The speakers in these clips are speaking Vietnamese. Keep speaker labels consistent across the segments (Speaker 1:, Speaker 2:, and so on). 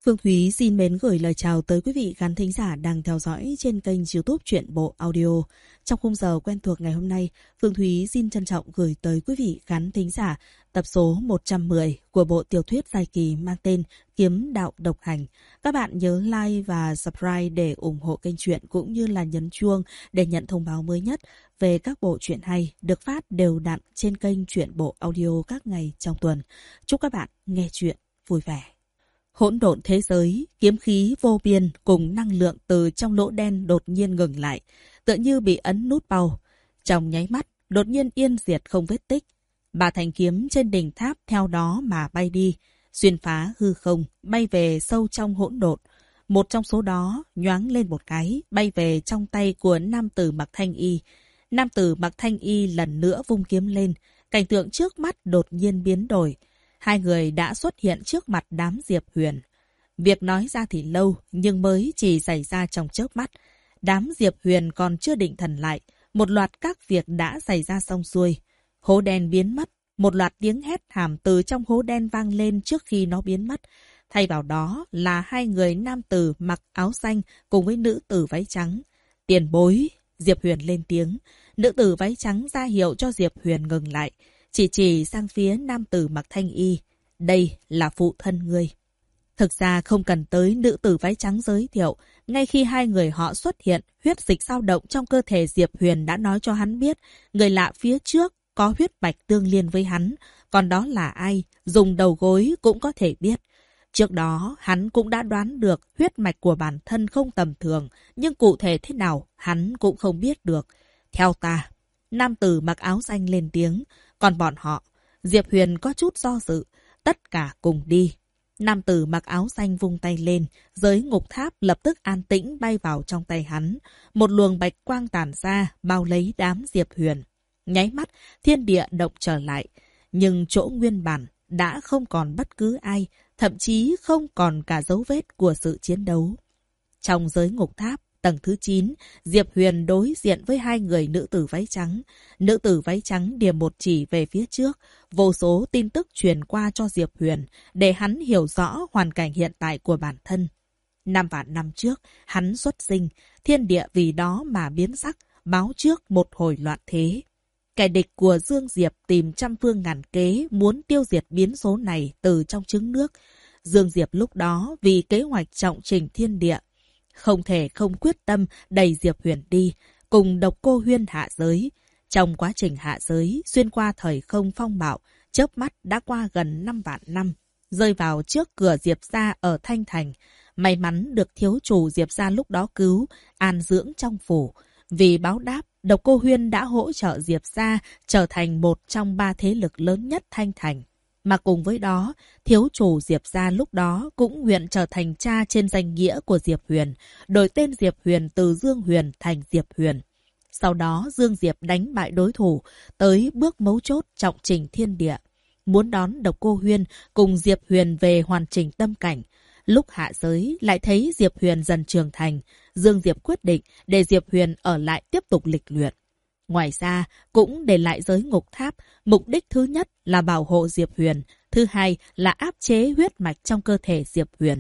Speaker 1: Phương Thúy xin mến gửi lời chào tới quý vị khán thính giả đang theo dõi trên kênh YouTube Truyện Bộ Audio. Trong khung giờ quen thuộc ngày hôm nay, Phương Thúy xin trân trọng gửi tới quý vị khán thính giả tập số 110 của bộ tiểu thuyết dài kỳ mang tên Kiếm Đạo Độc Hành. Các bạn nhớ like và subscribe để ủng hộ kênh truyện cũng như là nhấn chuông để nhận thông báo mới nhất về các bộ truyện hay được phát đều đặn trên kênh Truyện Bộ Audio các ngày trong tuần. Chúc các bạn nghe truyện vui vẻ. Hỗn độn thế giới, kiếm khí vô biên cùng năng lượng từ trong lỗ đen đột nhiên ngừng lại, tựa như bị ấn nút bao. Trong nháy mắt, đột nhiên yên diệt không vết tích. Ba thanh kiếm trên đỉnh tháp theo đó mà bay đi, xuyên phá hư không, bay về sâu trong hỗn độn. Một trong số đó nhoáng lên một cái, bay về trong tay của nam tử mặc thanh y. Nam tử mặc thanh y lần nữa vung kiếm lên, cảnh tượng trước mắt đột nhiên biến đổi. Hai người đã xuất hiện trước mặt đám Diệp Huyền. Việc nói ra thì lâu, nhưng mới chỉ xảy ra trong chớp mắt. Đám Diệp Huyền còn chưa định thần lại, một loạt các việc đã xảy ra xong xuôi. Hố đen biến mất, một loạt tiếng hét thảm từ trong hố đen vang lên trước khi nó biến mất. Thay vào đó là hai người nam tử mặc áo xanh cùng với nữ tử váy trắng. Tiền bối, Diệp Huyền lên tiếng. Nữ tử váy trắng ra hiệu cho Diệp Huyền ngừng lại. Chỉ sang phía nam tử mặc thanh y. Đây là phụ thân ngươi. Thực ra không cần tới nữ tử váy trắng giới thiệu. Ngay khi hai người họ xuất hiện, huyết dịch dao động trong cơ thể Diệp Huyền đã nói cho hắn biết. Người lạ phía trước có huyết mạch tương liên với hắn. Còn đó là ai? Dùng đầu gối cũng có thể biết. Trước đó, hắn cũng đã đoán được huyết mạch của bản thân không tầm thường. Nhưng cụ thể thế nào, hắn cũng không biết được. Theo ta, nam tử mặc áo xanh lên tiếng. Còn bọn họ, Diệp Huyền có chút do dự, tất cả cùng đi. Nam tử mặc áo xanh vung tay lên, giới ngục tháp lập tức an tĩnh bay vào trong tay hắn. Một luồng bạch quang tản ra, bao lấy đám Diệp Huyền. Nháy mắt, thiên địa động trở lại. Nhưng chỗ nguyên bản đã không còn bất cứ ai, thậm chí không còn cả dấu vết của sự chiến đấu. Trong giới ngục tháp, tầng thứ 9, Diệp Huyền đối diện với hai người nữ tử váy trắng. Nữ tử váy trắng điểm một chỉ về phía trước. Vô số tin tức truyền qua cho Diệp Huyền để hắn hiểu rõ hoàn cảnh hiện tại của bản thân. 5 vạn năm trước, hắn xuất sinh, thiên địa vì đó mà biến sắc, báo trước một hồi loạn thế. Kẻ địch của Dương Diệp tìm trăm phương ngàn kế muốn tiêu diệt biến số này từ trong trứng nước. Dương Diệp lúc đó vì kế hoạch trọng trình thiên địa, không thể không quyết tâm đẩy Diệp Huyền đi, cùng Độc Cô Huyên hạ giới. Trong quá trình hạ giới, xuyên qua thời không phong bạo, chớp mắt đã qua gần 5 vạn năm, rơi vào trước cửa Diệp gia ở Thanh Thành. May mắn được thiếu chủ Diệp gia lúc đó cứu, an dưỡng trong phủ. Vì báo đáp, Độc Cô Huyên đã hỗ trợ Diệp gia trở thành một trong 3 thế lực lớn nhất Thanh Thành. Mà cùng với đó, thiếu chủ Diệp gia lúc đó cũng nguyện trở thành cha trên danh nghĩa của Diệp Huyền, đổi tên Diệp Huyền từ Dương Huyền thành Diệp Huyền. Sau đó Dương Diệp đánh bại đối thủ, tới bước mấu chốt trọng trình thiên địa. Muốn đón Độc Cô Huyên cùng Diệp Huyền về hoàn chỉnh tâm cảnh. Lúc hạ giới lại thấy Diệp Huyền dần trưởng thành, Dương Diệp quyết định để Diệp Huyền ở lại tiếp tục lịch luyện. Ngoài ra, cũng để lại giới ngục tháp, mục đích thứ nhất là bảo hộ Diệp Huyền, thứ hai là áp chế huyết mạch trong cơ thể Diệp Huyền.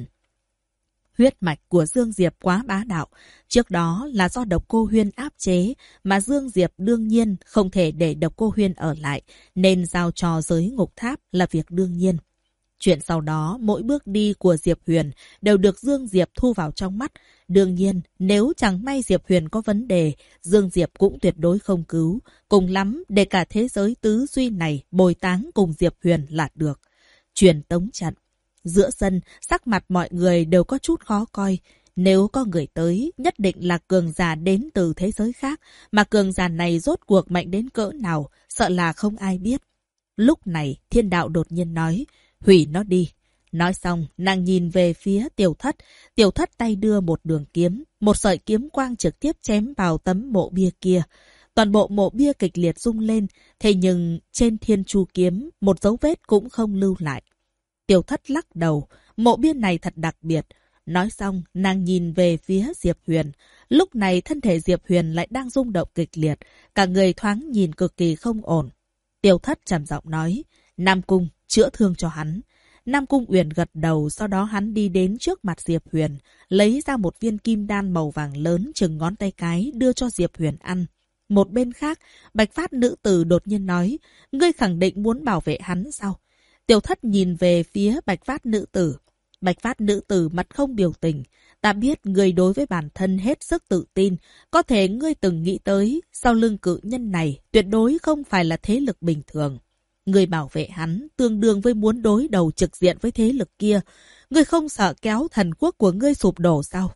Speaker 1: Huyết mạch của Dương Diệp quá bá đạo, trước đó là do Độc Cô Huyên áp chế, mà Dương Diệp đương nhiên không thể để Độc Cô Huyên ở lại, nên giao cho giới ngục tháp là việc đương nhiên. Chuyện sau đó, mỗi bước đi của Diệp Huyền đều được Dương Diệp thu vào trong mắt. Đương nhiên, nếu chẳng may Diệp Huyền có vấn đề, Dương Diệp cũng tuyệt đối không cứu. Cùng lắm, để cả thế giới tứ duy này bồi táng cùng Diệp Huyền là được. Truyền tống trận. Giữa sân, sắc mặt mọi người đều có chút khó coi. Nếu có người tới, nhất định là cường giả đến từ thế giới khác. Mà cường giả này rốt cuộc mạnh đến cỡ nào, sợ là không ai biết. Lúc này, Thiên Đạo đột nhiên nói, hủy nó đi. Nói xong, nàng nhìn về phía Tiểu Thất. Tiểu Thất tay đưa một đường kiếm, một sợi kiếm quang trực tiếp chém vào tấm mộ bia kia. Toàn bộ mộ bia kịch liệt rung lên, thế nhưng trên thiên chu kiếm, một dấu vết cũng không lưu lại. Tiểu Thất lắc đầu, mộ bia này thật đặc biệt. Nói xong, nàng nhìn về phía Diệp Huyền. Lúc này thân thể Diệp Huyền lại đang rung động kịch liệt, cả người thoáng nhìn cực kỳ không ổn. Tiểu Thất trầm giọng nói, Nam Cung, chữa thương cho hắn. Nam Cung Uyển gật đầu, sau đó hắn đi đến trước mặt Diệp Huyền, lấy ra một viên kim đan màu vàng lớn chừng ngón tay cái đưa cho Diệp Huyền ăn. Một bên khác, Bạch Phát nữ tử đột nhiên nói, ngươi khẳng định muốn bảo vệ hắn sao? Tiểu Thất nhìn về phía Bạch Phát nữ tử. Bạch Phát nữ tử mặt không biểu tình. Ta biết ngươi đối với bản thân hết sức tự tin. Có thể ngươi từng nghĩ tới, sau lưng cự nhân này tuyệt đối không phải là thế lực bình thường. Ngươi bảo vệ hắn tương đương với muốn đối đầu trực diện với thế lực kia. Ngươi không sợ kéo thần quốc của ngươi sụp đổ sao?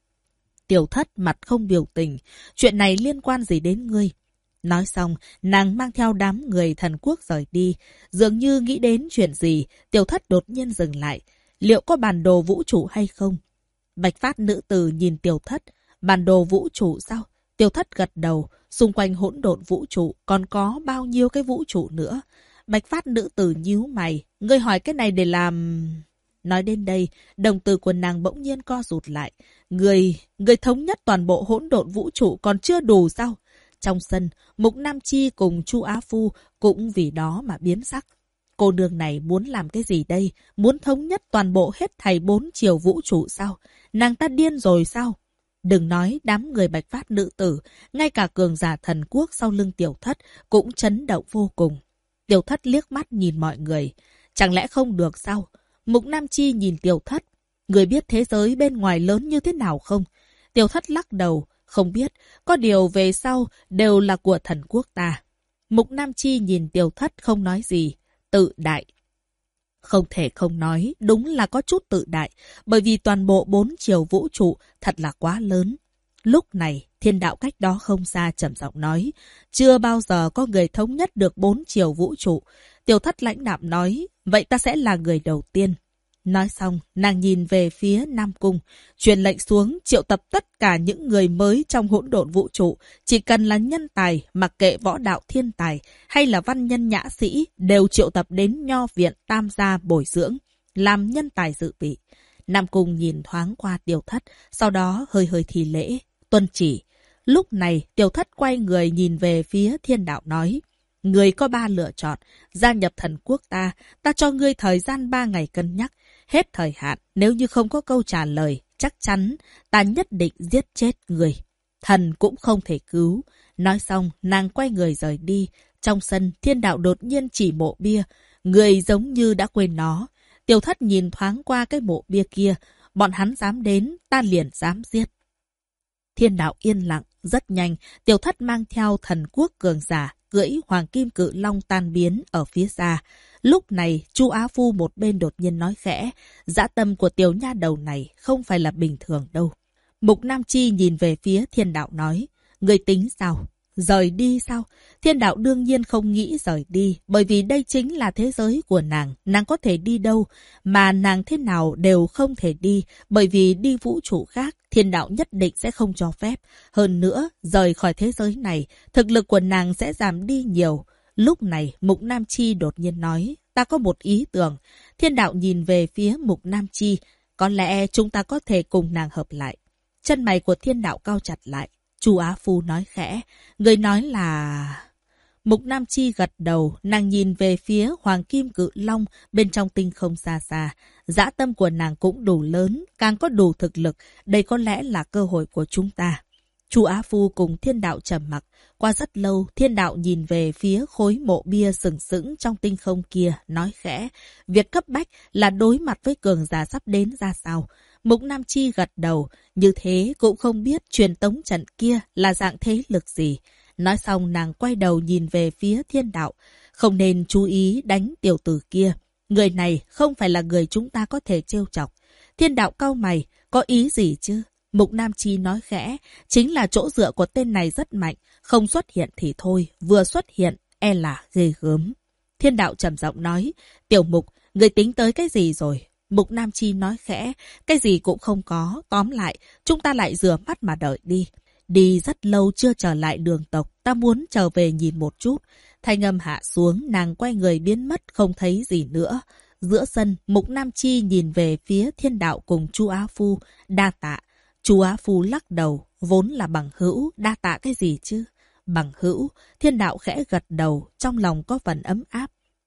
Speaker 1: Tiểu Thất mặt không biểu tình. Chuyện này liên quan gì đến ngươi? Nói xong, nàng mang theo đám người thần quốc rời đi. Dường như nghĩ đến chuyện gì, Tiểu Thất đột nhiên dừng lại. Liệu có bản đồ vũ trụ hay không? Bạch Phát nữ tử nhìn Tiểu Thất. Bản đồ vũ trụ sao? Tiểu Thất gật đầu. Xung quanh hỗn độn vũ trụ còn có bao nhiêu cái vũ trụ nữa? Bạch Phát nữ tử nhíu mày. Ngươi hỏi cái này để làm... Nói đến đây, đồng tử của nàng bỗng nhiên co rụt lại. Người thống nhất toàn bộ hỗn độn vũ trụ còn chưa đủ sao? Trong sân, Mục Nam Chi cùng Chu Á Phu cũng vì đó mà biến sắc. Cô nương này muốn làm cái gì đây? Muốn thống nhất toàn bộ hết thảy 4 chiều vũ trụ sao? Nàng ta điên rồi sao? Đừng nói đám người Bạch Phát nữ tử, ngay cả cường giả thần quốc sau lưng Tiểu Thất cũng chấn động vô cùng. Tiểu Thất liếc mắt nhìn mọi người. Chẳng lẽ không được sao? Mục Nam Chi nhìn Tiểu Thất. Người biết thế giới bên ngoài lớn như thế nào không? Tiểu Thất lắc đầu. Không biết, có điều về sau đều là của thần quốc ta. Mục Nam Chi nhìn Tiểu Thất không nói gì. Tự đại. Không thể không nói, đúng là có chút tự đại. Bởi vì toàn bộ 4 chiều vũ trụ thật là quá lớn. Lúc này, Thiên Đạo cách đó không xa trầm giọng nói. Chưa bao giờ có người thống nhất được 4 chiều vũ trụ. Tiểu Thất lãnh đạm nói. Vậy ta sẽ là người đầu tiên. Nói xong, nàng nhìn về phía Nam Cung, truyền lệnh xuống triệu tập tất cả những người mới trong hỗn độn vũ trụ. Chỉ cần là nhân tài, mặc kệ võ đạo thiên tài hay là văn nhân nhã sĩ, đều triệu tập đến Nho viện Tam gia bồi dưỡng, làm nhân tài dự bị. Nam Cung nhìn thoáng qua Tiểu Thất, sau đó hơi thì lễ, tuân chỉ. Lúc này, Tiểu Thất quay người nhìn về phía Thiên Đạo nói. Người có 3 lựa chọn, gia nhập thần quốc ta cho ngươi thời gian 3 ngày cân nhắc. Hết thời hạn, nếu như không có câu trả lời, chắc chắn ta nhất định giết chết người. Thần cũng không thể cứu. Nói xong, nàng quay người rời đi. Trong sân, Thiên Đạo đột nhiên chỉ mộ bia. Người giống như đã quên nó. Tiểu Thất nhìn thoáng qua cái mộ bia kia. Bọn hắn dám đến, ta liền dám giết. Thiên Đạo yên lặng, rất nhanh. Tiểu Thất mang theo thần quốc cường giả, cưỡi hoàng kim cự long tan biến ở phía xa. Lúc này, Chu Á Phu một bên đột nhiên nói khẽ, dã tâm của tiểu nha đầu này không phải là bình thường đâu. Mục Nam Chi nhìn về phía Thiên Đạo nói, người tính sao? Rời đi sao? Thiên Đạo đương nhiên không nghĩ rời đi, bởi vì đây chính là thế giới của nàng có thể đi đâu, mà nàng thế nào đều không thể đi, bởi vì đi vũ trụ khác, Thiên Đạo nhất định sẽ không cho phép. Hơn nữa, rời khỏi thế giới này, thực lực của nàng sẽ giảm đi nhiều. Lúc này, Mục Nam Chi đột nhiên nói, ta có một ý tưởng. Thiên Đạo nhìn về phía Mục Nam Chi, có lẽ chúng ta có thể cùng nàng hợp lại. Chân mày của Thiên Đạo cau chặt lại. Chu Á Phu nói khẽ, người nói là... Mục Nam Chi gật đầu, nàng nhìn về phía Hoàng Kim Cự Long bên trong tinh không xa xa. Dã tâm của nàng cũng đủ lớn, càng có đủ thực lực, đây có lẽ là cơ hội của chúng ta. Chu Á Phu cùng Thiên Đạo trầm mặc. Qua rất lâu, Thiên Đạo nhìn về phía khối mộ bia sừng sững trong tinh không kia, nói khẽ. Việc cấp bách là đối mặt với cường giả sắp đến ra sao. Mục Nam Chi gật đầu, như thế cũng không biết truyền tống trận kia là dạng thế lực gì. Nói xong nàng quay đầu nhìn về phía Thiên Đạo. Không nên chú ý đánh tiểu tử kia. Người này không phải là người chúng ta có thể trêu chọc. Thiên Đạo cau mày, có ý gì chứ? Mục Nam Chi nói khẽ, chính là chỗ dựa của tên này rất mạnh, không xuất hiện thì thôi, vừa xuất hiện, e là ghê gớm. Thiên Đạo trầm giọng nói, Tiểu Mục, người tính tới cái gì rồi? Mục Nam Chi nói khẽ, cái gì cũng không có, tóm lại, chúng ta lại rửa mắt mà đợi đi. Đi rất lâu chưa trở lại đường tộc, ta muốn trở về nhìn một chút. Thanh âm hạ xuống, nàng quay người biến mất, không thấy gì nữa. Giữa sân, Mục Nam Chi nhìn về phía Thiên Đạo cùng Chu Á Phu, đa tạ. Chu Á Phu lắc đầu, vốn là bằng hữu, đa tạ cái gì chứ? Bằng hữu, Thiên Đạo khẽ gật đầu, trong lòng có phần ấm áp.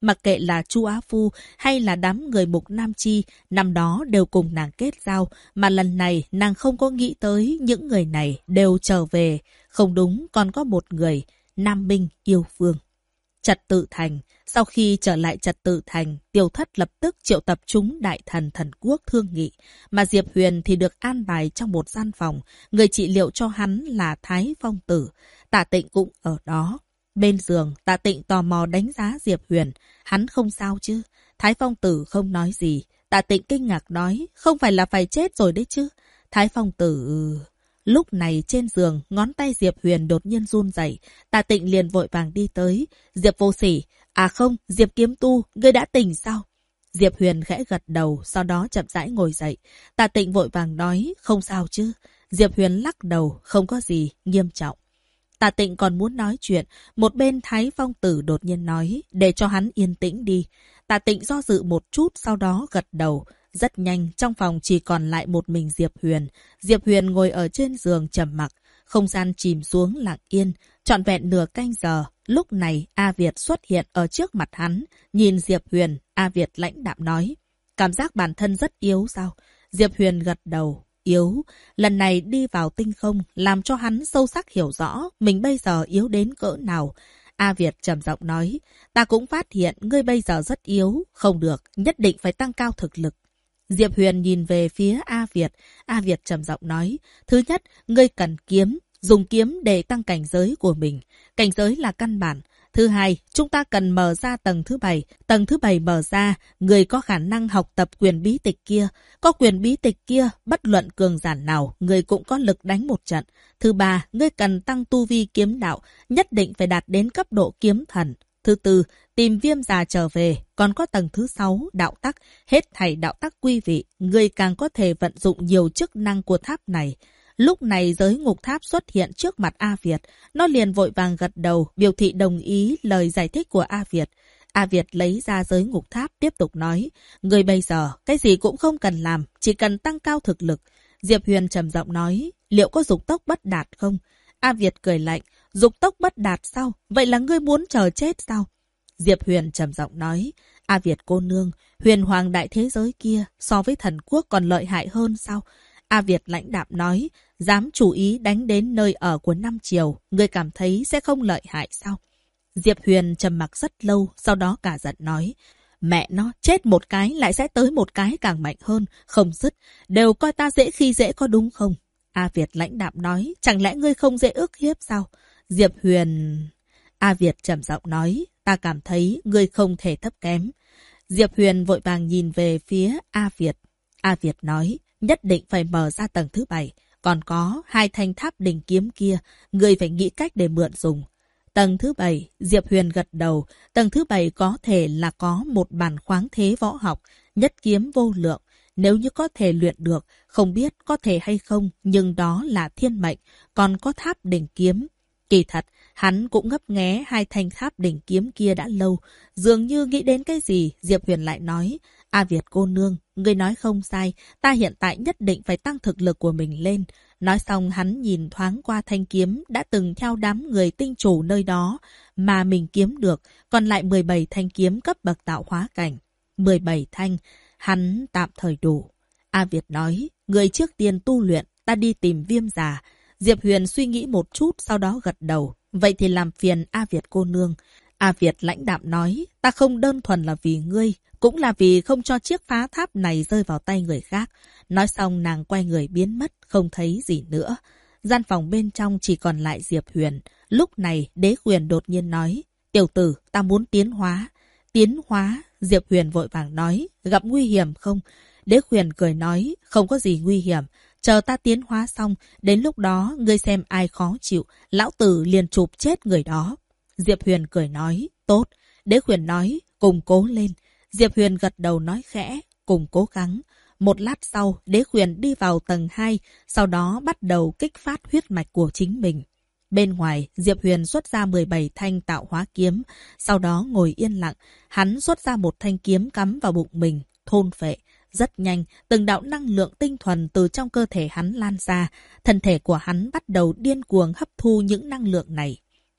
Speaker 1: Mặc kệ là Chu Á Phu hay là đám người Mục Nam Chi, năm đó đều cùng nàng kết giao, mà lần này nàng không có nghĩ tới những người này đều trở về. Không đúng, còn có một người, Nam Minh yêu Phương. Trật Tự Thành. Sau khi trở lại Trật Tự Thành, Tiêu Thất lập tức triệu tập chúng đại thần thần quốc thương nghị. Mà Diệp Huyền thì được an bài trong một gian phòng. Người trị liệu cho hắn là Thái Phong Tử. Tạ Tịnh cũng ở đó. Bên giường, Tạ Tịnh tò mò đánh giá Diệp Huyền. Hắn không sao chứ? Thái Phong Tử không nói gì. Tạ Tịnh kinh ngạc nói, không phải là phải chết rồi đấy chứ? Thái Phong Tử... Lúc này trên giường, ngón tay Diệp Huyền đột nhiên run rẩy. Tạ Tịnh liền vội vàng đi tới. Diệp Vô Sỉ, à không, Diệp Kiếm Tu, ngươi đã tỉnh sao? Diệp Huyền khẽ gật đầu, sau đó chậm rãi ngồi dậy. Tạ Tịnh vội vàng nói, không sao chứ? Diệp Huyền lắc đầu, không có gì, nghiêm trọng. Tạ Tịnh còn muốn nói chuyện, một bên Thái Phong Tử đột nhiên nói, để cho hắn yên tĩnh đi. Tạ Tịnh do dự một chút, sau đó gật đầu. Rất nhanh, trong phòng chỉ còn lại một mình Diệp Huyền. Diệp Huyền ngồi ở trên giường trầm mặc, không gian chìm xuống lặng yên, trọn vẹn nửa canh giờ. Lúc này, A Việt xuất hiện ở trước mặt hắn, nhìn Diệp Huyền, A Việt lãnh đạm nói, cảm giác bản thân rất yếu sao? Diệp Huyền gật đầu, yếu. Lần này đi vào tinh không, làm cho hắn sâu sắc hiểu rõ mình bây giờ yếu đến cỡ nào. A Việt trầm giọng nói, ta cũng phát hiện ngươi bây giờ rất yếu, không được, nhất định phải tăng cao thực lực. Diệp Huyền nhìn về phía A Việt. A Việt trầm giọng nói, thứ nhất, ngươi cần kiếm, dùng kiếm để tăng cảnh giới của mình. Cảnh giới là căn bản. Thứ hai, chúng ta cần mở ra tầng thứ 7. Tầng thứ 7 mở ra, người có khả năng học tập quyền bí tịch kia. Có quyền bí tịch kia, bất luận cường giả nào, người cũng có lực đánh một trận. Thứ ba, ngươi cần tăng tu vi kiếm đạo, nhất định phải đạt đến cấp độ kiếm thần. Thứ tư, tìm Viêm già trở về, còn có tầng thứ 6, đạo tắc, hết thảy đạo tắc quy vị, người càng có thể vận dụng nhiều chức năng của tháp này. Lúc này giới ngục tháp xuất hiện trước mặt A Việt, nó liền vội vàng gật đầu, biểu thị đồng ý lời giải thích của A Việt. A Việt lấy ra giới ngục tháp tiếp tục nói, người bây giờ cái gì cũng không cần làm, chỉ cần tăng cao thực lực. Diệp Huyền trầm giọng nói, liệu có dục tốc bất đạt không? A Việt cười lạnh, dục tốc bất đạt sao? Vậy là ngươi muốn chờ chết sao? Diệp Huyền trầm giọng nói, A Việt cô nương, huyền hoàng đại thế giới kia so với thần quốc còn lợi hại hơn sao? A Việt lãnh đạm nói, dám chủ ý đánh đến nơi ở của Nam Triều, ngươi cảm thấy sẽ không lợi hại sao? Diệp Huyền trầm mặc rất lâu, sau đó cả giận nói, mẹ nó, chết một cái lại sẽ tới một cái càng mạnh hơn, không dứt, đều coi ta dễ khi dễ có đúng không? A Việt lãnh đạm nói, chẳng lẽ ngươi không dễ ức hiếp sao? Diệp Huyền... A Việt trầm giọng nói, ta cảm thấy ngươi không thể thấp kém. Diệp Huyền vội vàng nhìn về phía A Việt. A Việt nói, nhất định phải mở ra tầng thứ 7. Còn có 2 thanh tháp đình kiếm kia, ngươi phải nghĩ cách để mượn dùng. Tầng thứ 7, Diệp Huyền gật đầu. Tầng thứ 7 có thể là có một bản khoáng thế võ học, nhất kiếm vô lượng. Nếu như có thể luyện được, không biết có thể hay không, nhưng đó là thiên mệnh, còn có tháp đỉnh kiếm. Kỳ thật, hắn cũng ngấp nghé 2 thanh tháp đỉnh kiếm kia đã lâu. Dường như nghĩ đến cái gì, Diệp Huyền lại nói, A Việt cô nương, ngươi nói không sai, ta hiện tại nhất định phải tăng thực lực của mình lên. Nói xong hắn nhìn thoáng qua thanh kiếm đã từng theo đám người tinh chủ nơi đó mà mình kiếm được, còn lại 17 thanh kiếm cấp bậc tạo hóa cảnh. 17 thanh, hắn tạm thời đủ. A Việt nói, người trước tiên tu luyện, ta đi tìm Viêm già. Diệp Huyền suy nghĩ một chút, sau đó gật đầu. Vậy thì làm phiền A Việt cô nương. A Việt lãnh đạm nói, ta không đơn thuần là vì ngươi, cũng là vì không cho chiếc phá tháp này rơi vào tay người khác. Nói xong nàng quay người biến mất, không thấy gì nữa. Gian phòng bên trong chỉ còn lại Diệp Huyền. Lúc này Đế Huyền đột nhiên nói, tiểu tử, ta muốn tiến hóa. Tiến hóa, Diệp Huyền vội vàng nói, gặp nguy hiểm không? Đế Huyền cười nói, không có gì nguy hiểm. Chờ ta tiến hóa xong, đến lúc đó ngươi xem ai khó chịu, lão tử liền chụp chết người đó. Diệp Huyền cười nói, tốt. Đế Huyền nói, cùng cố lên. Diệp Huyền gật đầu nói khẽ, cùng cố gắng. Một lát sau, Đế Huyền đi vào tầng 2, sau đó bắt đầu kích phát huyết mạch của chính mình. Bên ngoài, Diệp Huyền xuất ra 17 thanh tạo hóa kiếm, sau đó ngồi yên lặng. Hắn xuất ra một thanh kiếm cắm vào bụng mình, thôn phệ. Rất nhanh, từng đạo năng lượng tinh thuần từ trong cơ thể hắn lan ra. Thân thể của hắn bắt đầu điên cuồng hấp thu những năng lượng này.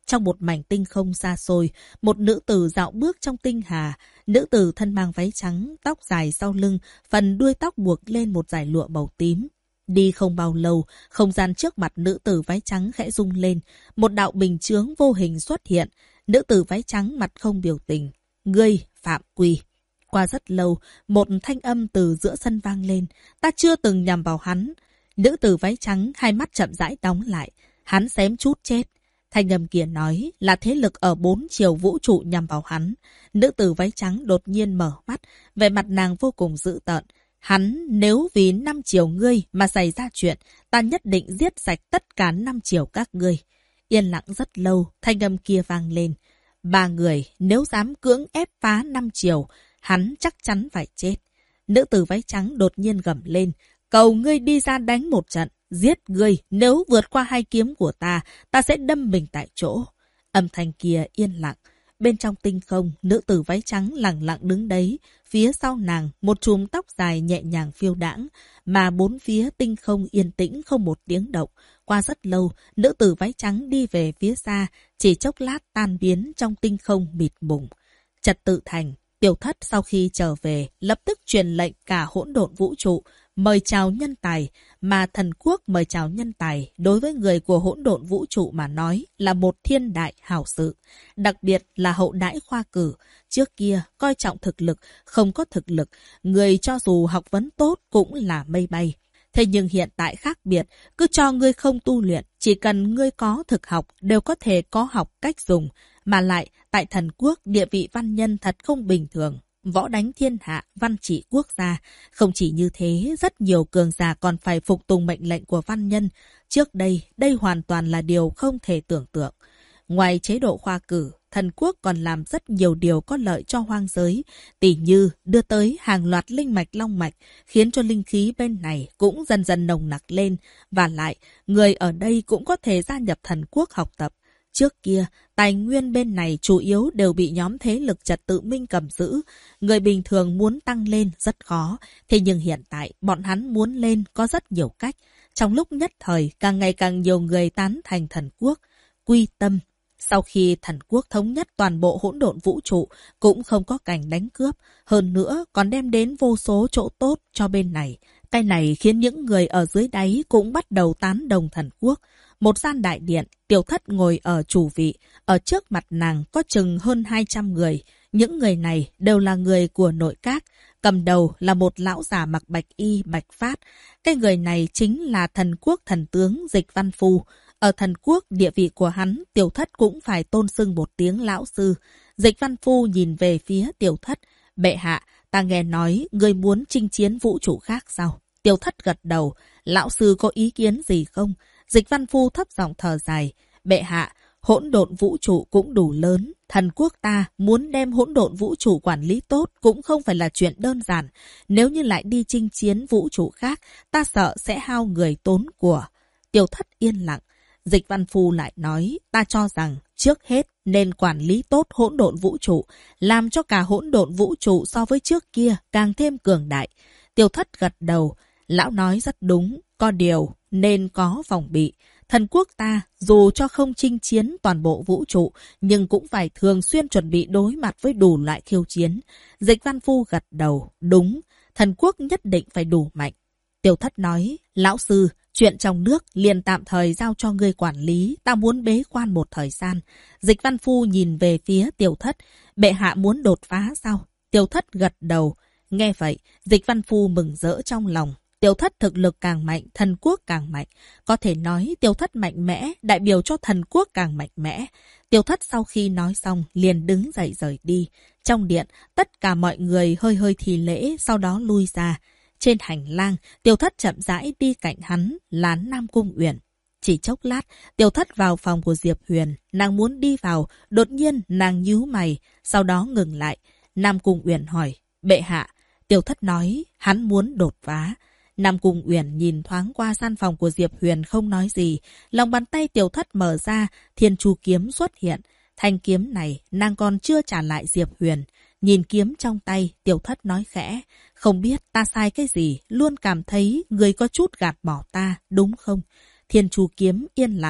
Speaker 1: Trong một mảnh tinh không xa xôi, một nữ tử dạo bước trong tinh hà. Nữ tử thân mang váy trắng, tóc dài sau lưng, phần đuôi tóc buộc lên một dải lụa màu tím. Đi không bao lâu, không gian trước mặt nữ tử váy trắng khẽ rung lên. Một đạo bình chướng vô hình xuất hiện. Nữ tử váy trắng mặt không biểu tình. Ngươi, phạm quy. Qua rất lâu, một thanh âm từ giữa sân vang lên. Ta chưa từng nhằm vào hắn. Nữ tử váy trắng, hai mắt chậm rãi đóng lại. Hắn xém chút chết. Thanh âm kia nói là thế lực ở 4 chiều vũ trụ nhằm vào hắn. Nữ tử váy trắng đột nhiên mở mắt, vẻ mặt nàng vô cùng dữ tợn. Hắn nếu vì 5 chiều ngươi mà xảy ra chuyện, ta nhất định giết sạch tất cả 5 chiều các ngươi. Yên lặng rất lâu, thanh âm kia vang lên. 3 người nếu dám cưỡng ép phá 5 chiều, hắn chắc chắn phải chết. Nữ tử váy trắng đột nhiên gầm lên. Cầu ngươi đi ra đánh một trận. Giết ngươi, nếu vượt qua 2 kiếm của ta sẽ đâm mình tại chỗ. Âm thanh kia yên lặng. Bên trong tinh không, nữ tử váy trắng lặng lặng đứng đấy. Phía sau nàng, một chùm tóc dài nhẹ nhàng phiêu đãng. Mà 4 phía tinh không yên tĩnh không một tiếng động. Qua rất lâu, nữ tử váy trắng đi về phía xa, chỉ chốc lát tan biến trong tinh không mịt mùng. Trật tự thành, Tiểu Thất sau khi trở về, lập tức truyền lệnh cả hỗn độn vũ trụ, mời chào nhân tài, mà thần quốc mời chào nhân tài đối với người của hỗn độn vũ trụ mà nói là một thiên đại hảo sự. Đặc biệt là hậu đãi khoa cử, trước kia coi trọng thực lực, không có thực lực, người cho dù học vấn tốt cũng là mây bay. Thế nhưng hiện tại khác biệt, cứ cho ngươi không tu luyện, chỉ cần ngươi có thực học đều có thể có học cách dùng. Mà lại, tại thần quốc địa vị văn nhân thật không bình thường. Võ đánh thiên hạ, văn trị quốc gia. Không chỉ như thế, rất nhiều cường giả còn phải phục tùng mệnh lệnh của văn nhân. Trước đây, đây hoàn toàn là điều không thể tưởng tượng. Ngoài chế độ khoa cử, thần quốc còn làm rất nhiều điều có lợi cho hoang giới. Tỉ như đưa tới hàng loạt linh mạch long mạch, khiến cho linh khí bên này cũng dần dần nồng nặc lên. Và lại, người ở đây cũng có thể gia nhập thần quốc học tập. Trước kia, tài nguyên bên này chủ yếu đều bị nhóm thế lực trật tự minh cầm giữ. Người bình thường muốn tăng lên rất khó. Thế nhưng hiện tại, bọn hắn muốn lên có rất nhiều cách. Trong lúc nhất thời, càng ngày càng nhiều người tán thành thần quốc. Quy tâm. Sau khi thần quốc thống nhất toàn bộ hỗn độn vũ trụ, cũng không có cảnh đánh cướp. Hơn nữa, còn đem đến vô số chỗ tốt cho bên này. Cái này khiến những người ở dưới đáy cũng bắt đầu tán đồng thần quốc. Một gian đại điện, Tiểu Thất ngồi ở chủ vị. Ở trước mặt nàng có chừng hơn 200 người. Những người này đều là người của nội các. Cầm đầu là một lão già mặc bạch y bạch phát. Cái người này chính là thần quốc thần tướng Dịch Văn Phu. Ở thần quốc, địa vị của hắn, Tiểu Thất cũng phải tôn xưng một tiếng lão sư. Dịch Văn Phu nhìn về phía Tiểu Thất. Bệ hạ, ta nghe nói người muốn chinh chiến vũ trụ khác sao? Tiểu Thất gật đầu. Lão sư có ý kiến gì không? Dịch Văn Phu thấp giọng thở dài. Bệ hạ, hỗn độn vũ trụ cũng đủ lớn. Thần quốc ta muốn đem hỗn độn vũ trụ quản lý tốt cũng không phải là chuyện đơn giản. Nếu như lại đi chinh chiến vũ trụ khác, ta sợ sẽ hao người tốn của. Tiểu Thất yên lặng. Dịch Văn Phu lại nói, ta cho rằng trước hết nên quản lý tốt hỗn độn vũ trụ, làm cho cả hỗn độn vũ trụ so với trước kia càng thêm cường đại. Tiểu Thất gật đầu. Lão nói rất đúng, có điều nên có phòng bị. Thần quốc ta dù cho không chinh chiến toàn bộ vũ trụ, nhưng cũng phải thường xuyên chuẩn bị đối mặt với đủ loại khiêu chiến. Dịch Văn Phu gật đầu, đúng, thần quốc nhất định phải đủ mạnh. Tiểu Thất nói, lão sư, chuyện trong nước liền tạm thời giao cho ngươi quản lý, ta muốn bế quan một thời gian. Dịch Văn Phu nhìn về phía Tiểu Thất, bệ hạ muốn đột phá sao? Tiểu Thất gật đầu. Nghe vậy, Dịch Văn Phu mừng rỡ trong lòng. Tiểu Thất thực lực càng mạnh, thần quốc càng mạnh. Có thể nói Tiểu Thất mạnh mẽ, đại biểu cho thần quốc càng mạnh mẽ. Tiểu Thất sau khi nói xong, liền đứng dậy rời đi. Trong điện, tất cả mọi người hơi hơi thì lễ, sau đó lui ra. Trên hành lang, Tiểu Thất chậm rãi đi cạnh hắn là Nam Cung Uyển. Chỉ chốc lát, Tiểu Thất vào phòng của Diệp Huyền. Nàng muốn đi vào, đột nhiên nàng nhíu mày, sau đó ngừng lại. Nam Cung Uyển hỏi, bệ hạ. Tiểu Thất nói, hắn muốn đột phá. Nam Cung Uyển nhìn thoáng qua gian phòng của Diệp Huyền không nói gì. Lòng bàn tay Tiểu Thất mở ra, Thiên Chu kiếm xuất hiện. Thanh kiếm này nàng còn chưa trả lại Diệp Huyền. Nhìn kiếm trong tay, Tiểu Thất nói khẽ. Không biết ta sai cái gì, luôn cảm thấy người có chút gạt bỏ ta, đúng không? Thiên Chu kiếm yên lặng.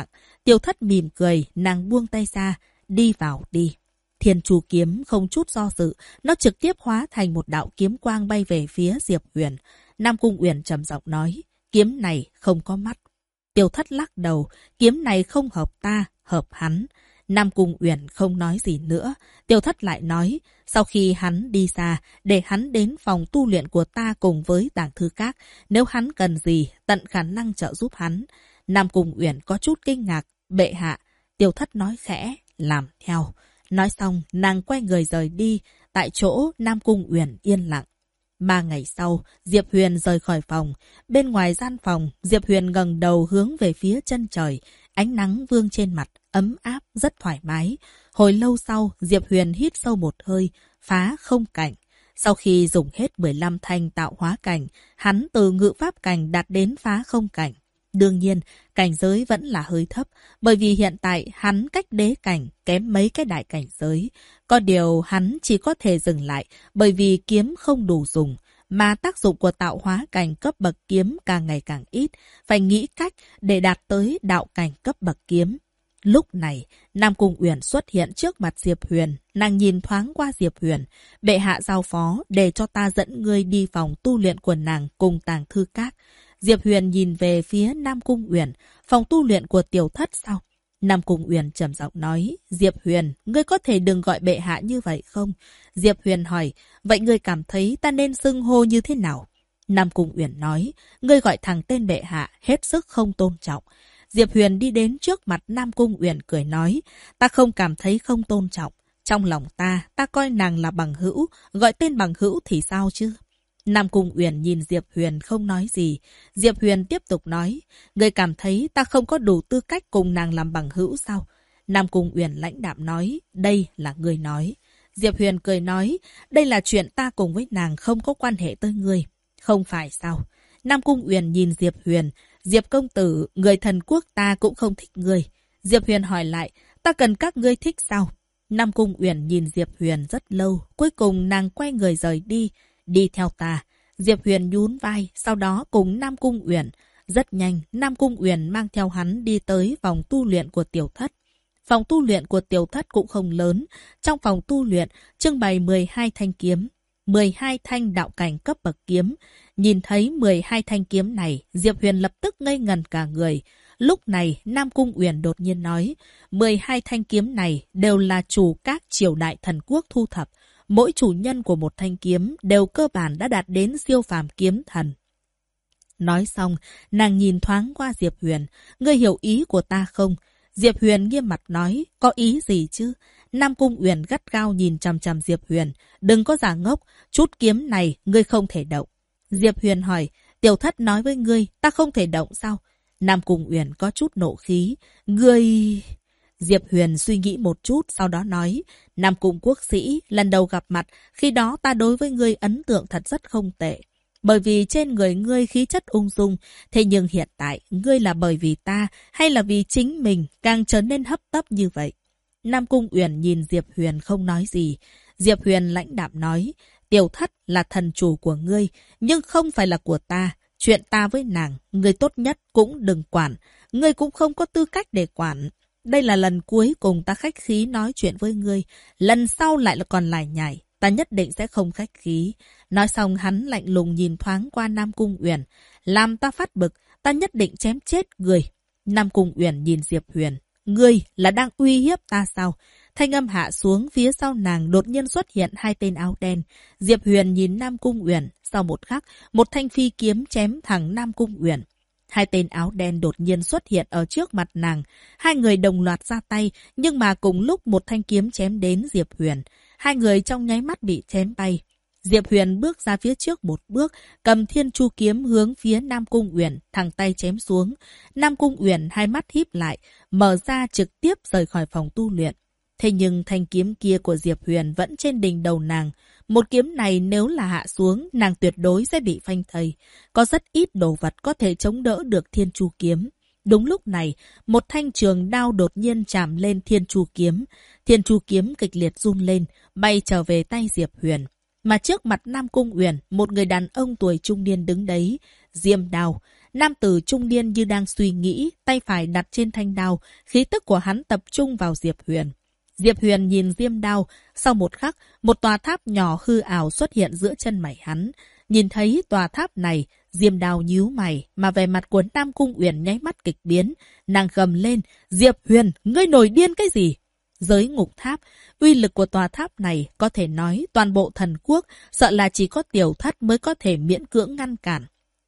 Speaker 1: Tiểu Thất mỉm cười, nàng buông tay ra, đi vào đi. Thiên Chu kiếm không chút do dự, nó trực tiếp hóa thành một đạo kiếm quang bay về phía Diệp Huyền. Nam Cung Uyển trầm giọng nói, kiếm này không có mắt. Tiểu Thất lắc đầu, kiếm này không hợp ta, hợp hắn. Nam Cung Uyển không nói gì nữa. Tiểu Thất lại nói, sau khi hắn đi xa, để hắn đến phòng tu luyện của ta cùng với Tàng Thư Các. Nếu hắn cần gì, tận khả năng trợ giúp hắn. Nam Cung Uyển có chút kinh ngạc, bệ hạ. Tiểu Thất nói khẽ, làm theo. Nói xong, nàng quay người rời đi. Tại chỗ, Nam Cung Uyển yên lặng. 3 ngày sau, Diệp Huyền rời khỏi phòng. Bên ngoài gian phòng, Diệp Huyền ngẩng đầu hướng về phía chân trời. Ánh nắng vương trên mặt, ấm áp, rất thoải mái. Hồi lâu sau, Diệp Huyền hít sâu một hơi, phá không cảnh. Sau khi dùng hết 15 thanh tạo hóa cảnh, hắn từ ngự pháp cảnh đạt đến phá không cảnh. Đương nhiên, cảnh giới vẫn là hơi thấp, bởi vì hiện tại hắn cách đế cảnh kém mấy cái đại cảnh giới. Có điều hắn chỉ có thể dừng lại bởi vì kiếm không đủ dùng, mà tác dụng của tạo hóa cảnh cấp bậc kiếm càng ngày càng ít, phải nghĩ cách để đạt tới đạo cảnh cấp bậc kiếm. Lúc này, Nam Cung Uyển xuất hiện trước mặt Diệp Huyền, nàng nhìn thoáng qua Diệp Huyền. Bệ hạ giao phó để cho ta dẫn ngươi đi phòng tu luyện của nàng cùng Tàng Thư Các. Diệp Huyền nhìn về phía Nam Cung Uyển, phòng tu luyện của Tiểu Thất sao? Nam Cung Uyển trầm giọng nói, Diệp Huyền, ngươi có thể đừng gọi bệ hạ như vậy không? Diệp Huyền hỏi, vậy ngươi cảm thấy ta nên xưng hô như thế nào? Nam Cung Uyển nói, ngươi gọi thẳng tên bệ hạ, hết sức không tôn trọng. Diệp Huyền đi đến trước mặt Nam Cung Uyển cười nói, ta không cảm thấy không tôn trọng. Trong lòng ta coi nàng là bằng hữu, gọi tên bằng hữu thì sao chứ? Nam Cung Uyển nhìn Diệp Huyền không nói gì. Diệp Huyền tiếp tục nói, ngươi cảm thấy ta không có đủ tư cách cùng nàng làm bằng hữu sao? Nam Cung Uyển lãnh đạm nói, đây là ngươi nói. Diệp Huyền cười nói, đây là chuyện ta cùng với nàng không có quan hệ tới ngươi. Không phải sao? Nam Cung Uyển nhìn Diệp Huyền, Diệp công tử, người thần quốc ta cũng không thích ngươi. Diệp Huyền hỏi lại, ta cần các ngươi thích sao? Nam Cung Uyển nhìn Diệp Huyền rất lâu, cuối cùng nàng quay người rời đi. Đi theo ta. Diệp Huyền nhún vai, sau đó cùng Nam Cung Uyển. Rất nhanh, Nam Cung Uyển mang theo hắn đi tới phòng tu luyện của Tiểu Thất. Phòng tu luyện của Tiểu Thất cũng không lớn. Trong phòng tu luyện, trưng bày 12 thanh kiếm. 12 thanh đạo cảnh cấp bậc kiếm. Nhìn thấy 12 thanh kiếm này, Diệp Huyền lập tức ngây ngẩn cả người. Lúc này, Nam Cung Uyển đột nhiên nói, 12 thanh kiếm này đều là chủ các triều đại thần quốc thu thập. Mỗi chủ nhân của một thanh kiếm đều cơ bản đã đạt đến siêu phàm kiếm thần. Nói xong, nàng nhìn thoáng qua Diệp Huyền. Ngươi hiểu ý của ta không? Diệp Huyền nghiêm mặt nói, có ý gì chứ? Nam Cung Uyển gắt gao nhìn chằm chằm Diệp Huyền. Đừng có giả ngốc, chút kiếm này ngươi không thể động. Diệp Huyền hỏi, Tiểu Thất nói với ngươi, ta không thể động sao? Nam Cung Uyển có chút nộ khí. Ngươi... Diệp Huyền suy nghĩ một chút, sau đó nói, Nam Cung quốc sĩ, lần đầu gặp mặt, khi đó ta đối với ngươi ấn tượng thật rất không tệ. Bởi vì trên người ngươi khí chất ung dung, thế nhưng hiện tại, ngươi là bởi vì ta, hay là vì chính mình, càng trở nên hấp tấp như vậy? Nam Cung Uyển nhìn Diệp Huyền không nói gì. Diệp Huyền lãnh đạm nói, Tiểu Thất là thần chủ của ngươi, nhưng không phải là của ta. Chuyện ta với nàng, ngươi tốt nhất cũng đừng quản, ngươi cũng không có tư cách để quản. Đây là lần cuối cùng ta khách khí nói chuyện với ngươi. Lần sau lại là còn lải nhải. Ta nhất định sẽ không khách khí. Nói xong hắn lạnh lùng nhìn thoáng qua Nam Cung Uyển. Làm ta phát bực. Ta nhất định chém chết ngươi. Nam Cung Uyển nhìn Diệp Huyền. Ngươi là đang uy hiếp ta sao? Thanh âm hạ xuống, phía sau nàng đột nhiên xuất hiện 2 tên áo đen. Diệp Huyền nhìn Nam Cung Uyển. Sau một khắc, một thanh phi kiếm chém thẳng Nam Cung Uyển. 2 tên áo đen đột nhiên xuất hiện ở trước mặt nàng. 2 người đồng loạt ra tay, nhưng mà cùng lúc một thanh kiếm chém đến Diệp Huyền. 2 người trong nháy mắt bị chém bay. Diệp Huyền bước ra phía trước một bước, cầm Thiên Chu kiếm hướng phía Nam Cung Uyển, thẳng tay chém xuống. Nam Cung Uyển hai mắt híp lại, mở ra trực tiếp rời khỏi phòng tu luyện. Thế nhưng thanh kiếm kia của Diệp Huyền vẫn trên đỉnh đầu nàng. Một kiếm này nếu là hạ xuống, nàng tuyệt đối sẽ bị phanh thây. Có rất ít đồ vật có thể chống đỡ được Thiên Chu kiếm. Đúng lúc này, một thanh trường đao đột nhiên chạm lên Thiên Chu kiếm. Thiên Chu kiếm kịch liệt run lên, bay trở về tay Diệp Huyền. Mà trước mặt Nam Cung Uyển, một người đàn ông tuổi trung niên đứng đấy. Diêm Đao. Nam tử trung niên như đang suy nghĩ, tay phải đặt trên thanh đao, khí tức của hắn tập trung vào Diệp Huyền. Diệp Huyền nhìn diêm đao, sau một khắc, một tòa tháp nhỏ hư ảo xuất hiện giữa chân mày hắn. Nhìn thấy tòa tháp này, diêm đao nhíu mày, mà vẻ mặt của Nam Cung Uyển nháy mắt kịch biến. Nàng gầm lên, Diệp Huyền, ngươi nổi điên cái gì? Giới ngục tháp, uy lực của tòa tháp này có thể nói toàn bộ thần quốc, sợ là chỉ có Tiểu Thất mới có thể miễn cưỡng ngăn cản.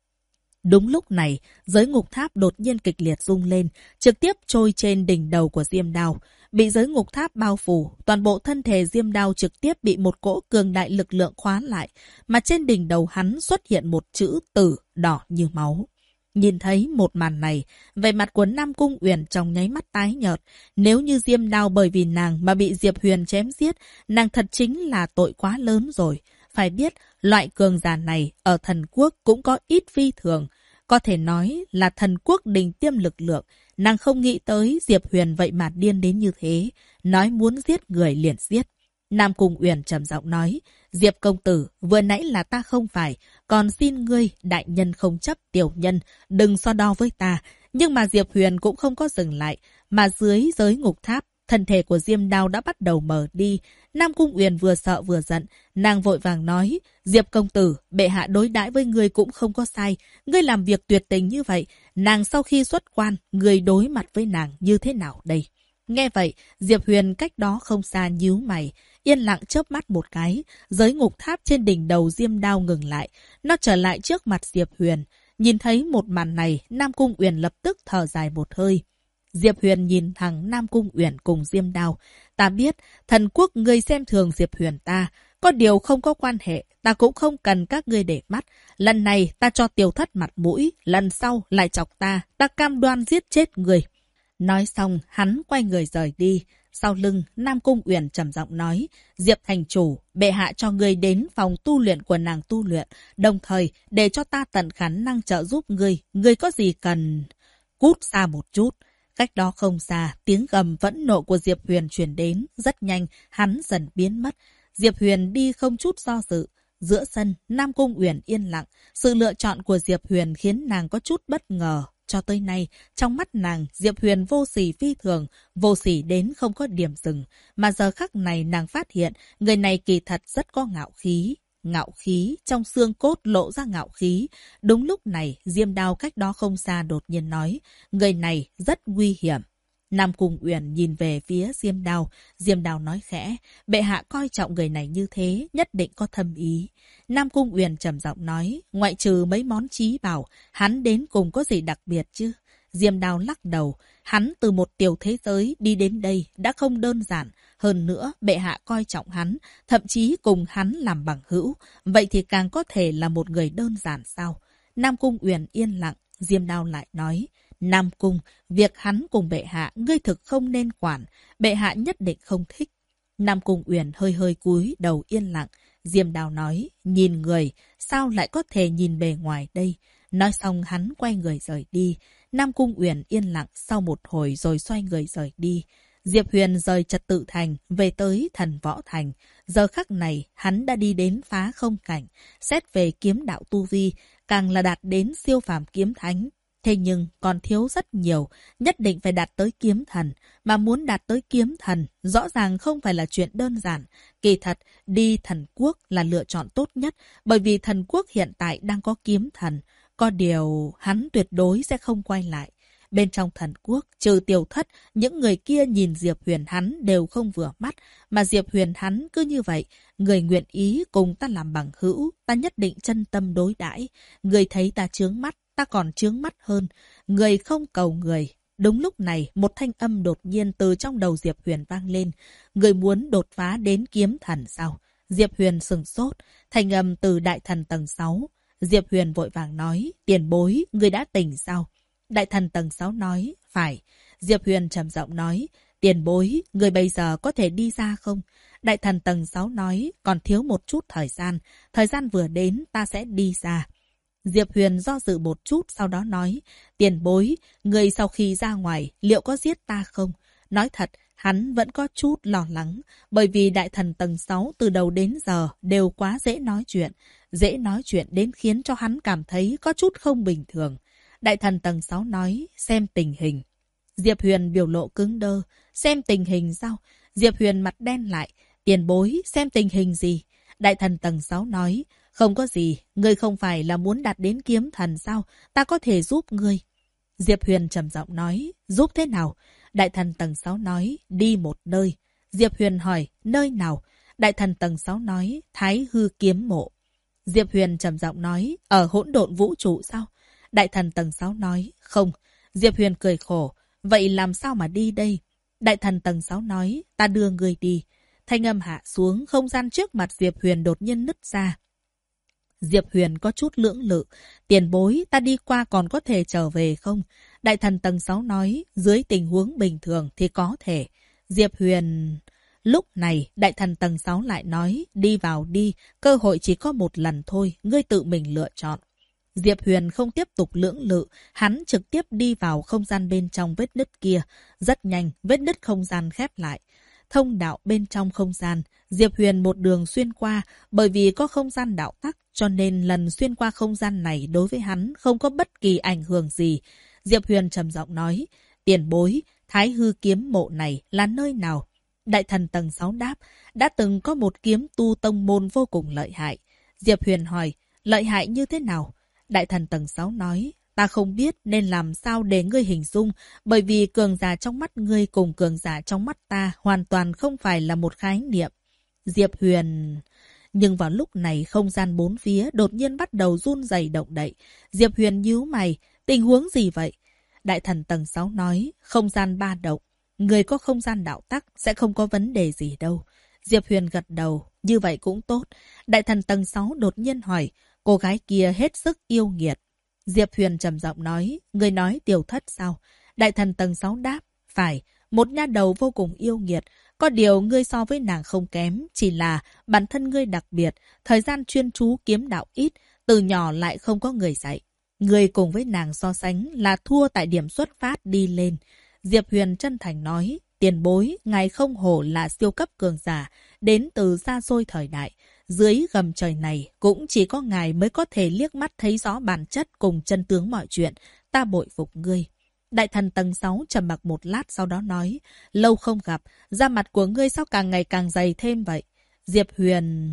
Speaker 1: Đúng lúc này, giới ngục tháp đột nhiên kịch liệt rung lên, trực tiếp trôi trên đỉnh đầu của diêm đao. Bị giới ngục tháp bao phủ, toàn bộ thân thể diêm đao trực tiếp bị một cỗ cường đại lực lượng khóa lại, mà trên đỉnh đầu hắn xuất hiện một chữ tử đỏ như máu. Nhìn thấy một màn này, vẻ mặt của Nam Cung Uyển trong nháy mắt tái nhợt. Nếu như diêm đao bởi vì nàng mà bị Diệp Huyền chém giết, nàng thật chính là tội quá lớn rồi. Phải biết, loại cường giả này ở thần quốc cũng có ít phi thường. Có thể nói là thần quốc đỉnh tiêm lực lượng. Nàng không nghĩ tới Diệp Huyền vậy mà điên đến như thế. Nói muốn giết người liền giết. Nam Cung Uyển trầm giọng nói, Diệp công tử, vừa nãy là ta không phải, còn xin ngươi, đại nhân không chấp tiểu nhân, đừng so đo với ta. Nhưng mà Diệp Huyền cũng không có dừng lại, mà dưới giới ngục tháp, thân thể của diêm đao đã bắt đầu mở đi. Nam Cung Uyển vừa sợ vừa giận, nàng vội vàng nói, Diệp công tử, bệ hạ đối đãi với ngươi cũng không có sai, ngươi làm việc tuyệt tình như vậy, nàng sau khi xuất quan, ngươi đối mặt với nàng như thế nào đây? Nghe vậy, Diệp Huyền cách đó không xa nhíu mày, yên lặng chớp mắt một cái, giới ngục tháp trên đỉnh đầu diêm đao ngừng lại, nó trở lại trước mặt Diệp Huyền. Nhìn thấy một màn này, Nam Cung Uyển lập tức thở dài một hơi. Diệp Huyền nhìn thẳng Nam Cung Uyển cùng diêm đao. Ta biết, thần quốc ngươi xem thường Diệp Huyền ta. Có điều không có quan hệ, ta cũng không cần các ngươi để mắt. Lần này ta cho Tiểu Thất mặt mũi, lần sau lại chọc ta cam đoan giết chết người. Nói xong, hắn quay người rời đi. Sau lưng, Nam Cung Uyển trầm giọng nói, Diệp thành chủ, bệ hạ cho ngươi đến phòng tu luyện của nàng tu luyện, đồng thời để cho ta tận khả năng trợ giúp ngươi có gì cần... Cút xa một chút. Cách đó không xa, tiếng gầm vẫn nộ của Diệp Huyền truyền đến, rất nhanh, hắn dần biến mất. Diệp Huyền đi không chút do dự. Giữa sân, Nam Cung Uyển yên lặng, sự lựa chọn của Diệp Huyền khiến nàng có chút bất ngờ. Cho tới nay, trong mắt nàng, Diệp Huyền vô sỉ phi thường, vô sỉ đến không có điểm dừng. Mà giờ khắc này nàng phát hiện, người này kỳ thật rất có ngạo khí. Ngạo khí, trong xương cốt lộ ra ngạo khí. Đúng lúc này, diêm đao cách đó không xa đột nhiên nói, người này rất nguy hiểm. Nam Cung Uyển nhìn về phía diêm đao nói khẽ, bệ hạ coi trọng người này như thế, nhất định có thâm ý. Nam Cung Uyển trầm giọng nói, ngoại trừ mấy món chí bảo, hắn đến cùng có gì đặc biệt chứ? Diêm đao lắc đầu, hắn từ một tiểu thế giới đi đến đây đã không đơn giản. Hơn nữa, bệ hạ coi trọng hắn, thậm chí cùng hắn làm bằng hữu. Vậy thì càng có thể là một người đơn giản sao? Nam Cung Uyển yên lặng, diêm đao lại nói, Nam Cung, việc hắn cùng bệ hạ, ngươi thực không nên quản. Bệ hạ nhất định không thích. Nam Cung Uyển hơi hơi cúi đầu yên lặng. Diêm đao nói, nhìn người, sao lại có thể nhìn bề ngoài đây? Nói xong hắn quay người rời đi. Nam Cung Uyển yên lặng sau một hồi rồi xoay người rời đi. Diệp Huyền rời Trật Tự Thành, về tới Thần Võ Thành. Giờ khắc này, hắn đã đi đến phá không cảnh. Xét về kiếm đạo tu vi, càng là đạt đến siêu phàm kiếm thánh. Thế nhưng còn thiếu rất nhiều, nhất định phải đạt tới kiếm thần. Mà muốn đạt tới kiếm thần, rõ ràng không phải là chuyện đơn giản. Kỳ thật, đi thần quốc là lựa chọn tốt nhất, bởi vì thần quốc hiện tại đang có kiếm thần. Có điều, hắn tuyệt đối sẽ không quay lại. Bên trong thần quốc, trừ Tiểu Thất, những người kia nhìn Diệp Huyền hắn đều không vừa mắt. Mà Diệp Huyền hắn cứ như vậy, người nguyện ý cùng ta làm bằng hữu, ta nhất định chân tâm đối đãi. Người thấy ta chướng mắt, ta còn chướng mắt hơn. Người không cầu người. Đúng lúc này, một thanh âm đột nhiên từ trong đầu Diệp Huyền vang lên. Người muốn đột phá đến kiếm thần sao? Diệp Huyền sừng sốt, thanh âm từ đại thần tầng 6. Diệp Huyền vội vàng nói, tiền bối, người đã tỉnh sao? Đại thần tầng 6 nói, phải. Diệp Huyền trầm giọng nói, tiền bối, người bây giờ có thể đi ra không? Đại thần tầng 6 nói, còn thiếu một chút thời gian vừa đến ta sẽ đi ra. Diệp Huyền do dự một chút sau đó nói, tiền bối, người sau khi ra ngoài liệu có giết ta không? Nói thật, hắn vẫn có chút lo lắng, bởi vì đại thần tầng 6 từ đầu đến giờ đều quá dễ nói chuyện đến khiến cho hắn cảm thấy có chút không bình thường. Đại thần tầng 6 nói, xem tình hình. Diệp Huyền biểu lộ cứng đơ, xem tình hình sao? Diệp Huyền mặt đen lại, tiền bối, xem tình hình gì? Đại thần tầng 6 nói, không có gì, ngươi không phải là muốn đạt đến kiếm thần sao? Ta có thể giúp ngươi. Diệp Huyền trầm giọng nói, giúp thế nào? Đại thần tầng 6 nói, đi một nơi. Diệp Huyền hỏi, nơi nào? Đại thần tầng 6 nói, Thái Hư kiếm mộ. Diệp Huyền trầm giọng nói, ở hỗn độn vũ trụ sao? Đại thần tầng 6 nói, không. Diệp Huyền cười khổ, vậy làm sao mà đi đây? Đại thần tầng 6 nói, ta đưa người đi. Thanh âm hạ xuống, không gian trước mặt Diệp Huyền đột nhiên nứt ra. Diệp Huyền có chút lưỡng lự. Tiền bối, ta đi qua còn có thể trở về không? Đại thần tầng 6 nói, dưới tình huống bình thường thì có thể. Diệp Huyền... Lúc này, đại thần tầng 6 lại nói, đi vào đi, cơ hội chỉ có một lần thôi, ngươi tự mình lựa chọn. Diệp Huyền không tiếp tục lưỡng lự, hắn trực tiếp đi vào không gian bên trong vết nứt kia. Rất nhanh, vết nứt không gian khép lại. Thông đạo bên trong không gian, Diệp Huyền một đường xuyên qua, bởi vì có không gian đạo tắc, cho nên lần xuyên qua không gian này đối với hắn không có bất kỳ ảnh hưởng gì. Diệp Huyền trầm giọng nói, tiền bối, Thái Hư kiếm mộ này là nơi nào? Đại thần tầng 6 đáp, đã từng có một kiếm tu tông môn vô cùng lợi hại. Diệp Huyền hỏi, lợi hại như thế nào? Đại thần tầng 6 nói, ta không biết nên làm sao để ngươi hình dung, bởi vì cường giả trong mắt ngươi cùng cường giả trong mắt ta hoàn toàn không phải là một khái niệm. Diệp Huyền... Nhưng vào lúc này không gian bốn phía đột nhiên bắt đầu run rẩy động đậy. Diệp Huyền nhíu mày, tình huống gì vậy? Đại thần tầng 6 nói, không gian ba động. Người có không gian đạo tắc sẽ không có vấn đề gì đâu. Diệp Huyền gật đầu, như vậy cũng tốt. Đại thần tầng 6 đột nhiên hỏi, cô gái kia hết sức yêu nghiệt. Diệp Huyền trầm giọng nói, người nói tiểu thất sao? Đại thần tầng 6 đáp, phải, một nha đầu vô cùng yêu nghiệt. Có điều ngươi so với nàng không kém, chỉ là bản thân ngươi đặc biệt, thời gian chuyên chú kiếm đạo ít, từ nhỏ lại không có người dạy. Ngươi cùng với nàng so sánh là thua tại điểm xuất phát đi lên. Diệp Huyền chân thành nói, tiền bối, ngài không hổ là siêu cấp cường giả, đến từ xa xôi thời đại. Dưới gầm trời này, cũng chỉ có ngài mới có thể liếc mắt thấy rõ bản chất cùng chân tướng mọi chuyện. Ta bội phục ngươi. Đại thần tầng 6 trầm mặc một lát sau đó nói, lâu không gặp, da mặt của ngươi sao càng ngày càng dày thêm vậy? Diệp Huyền...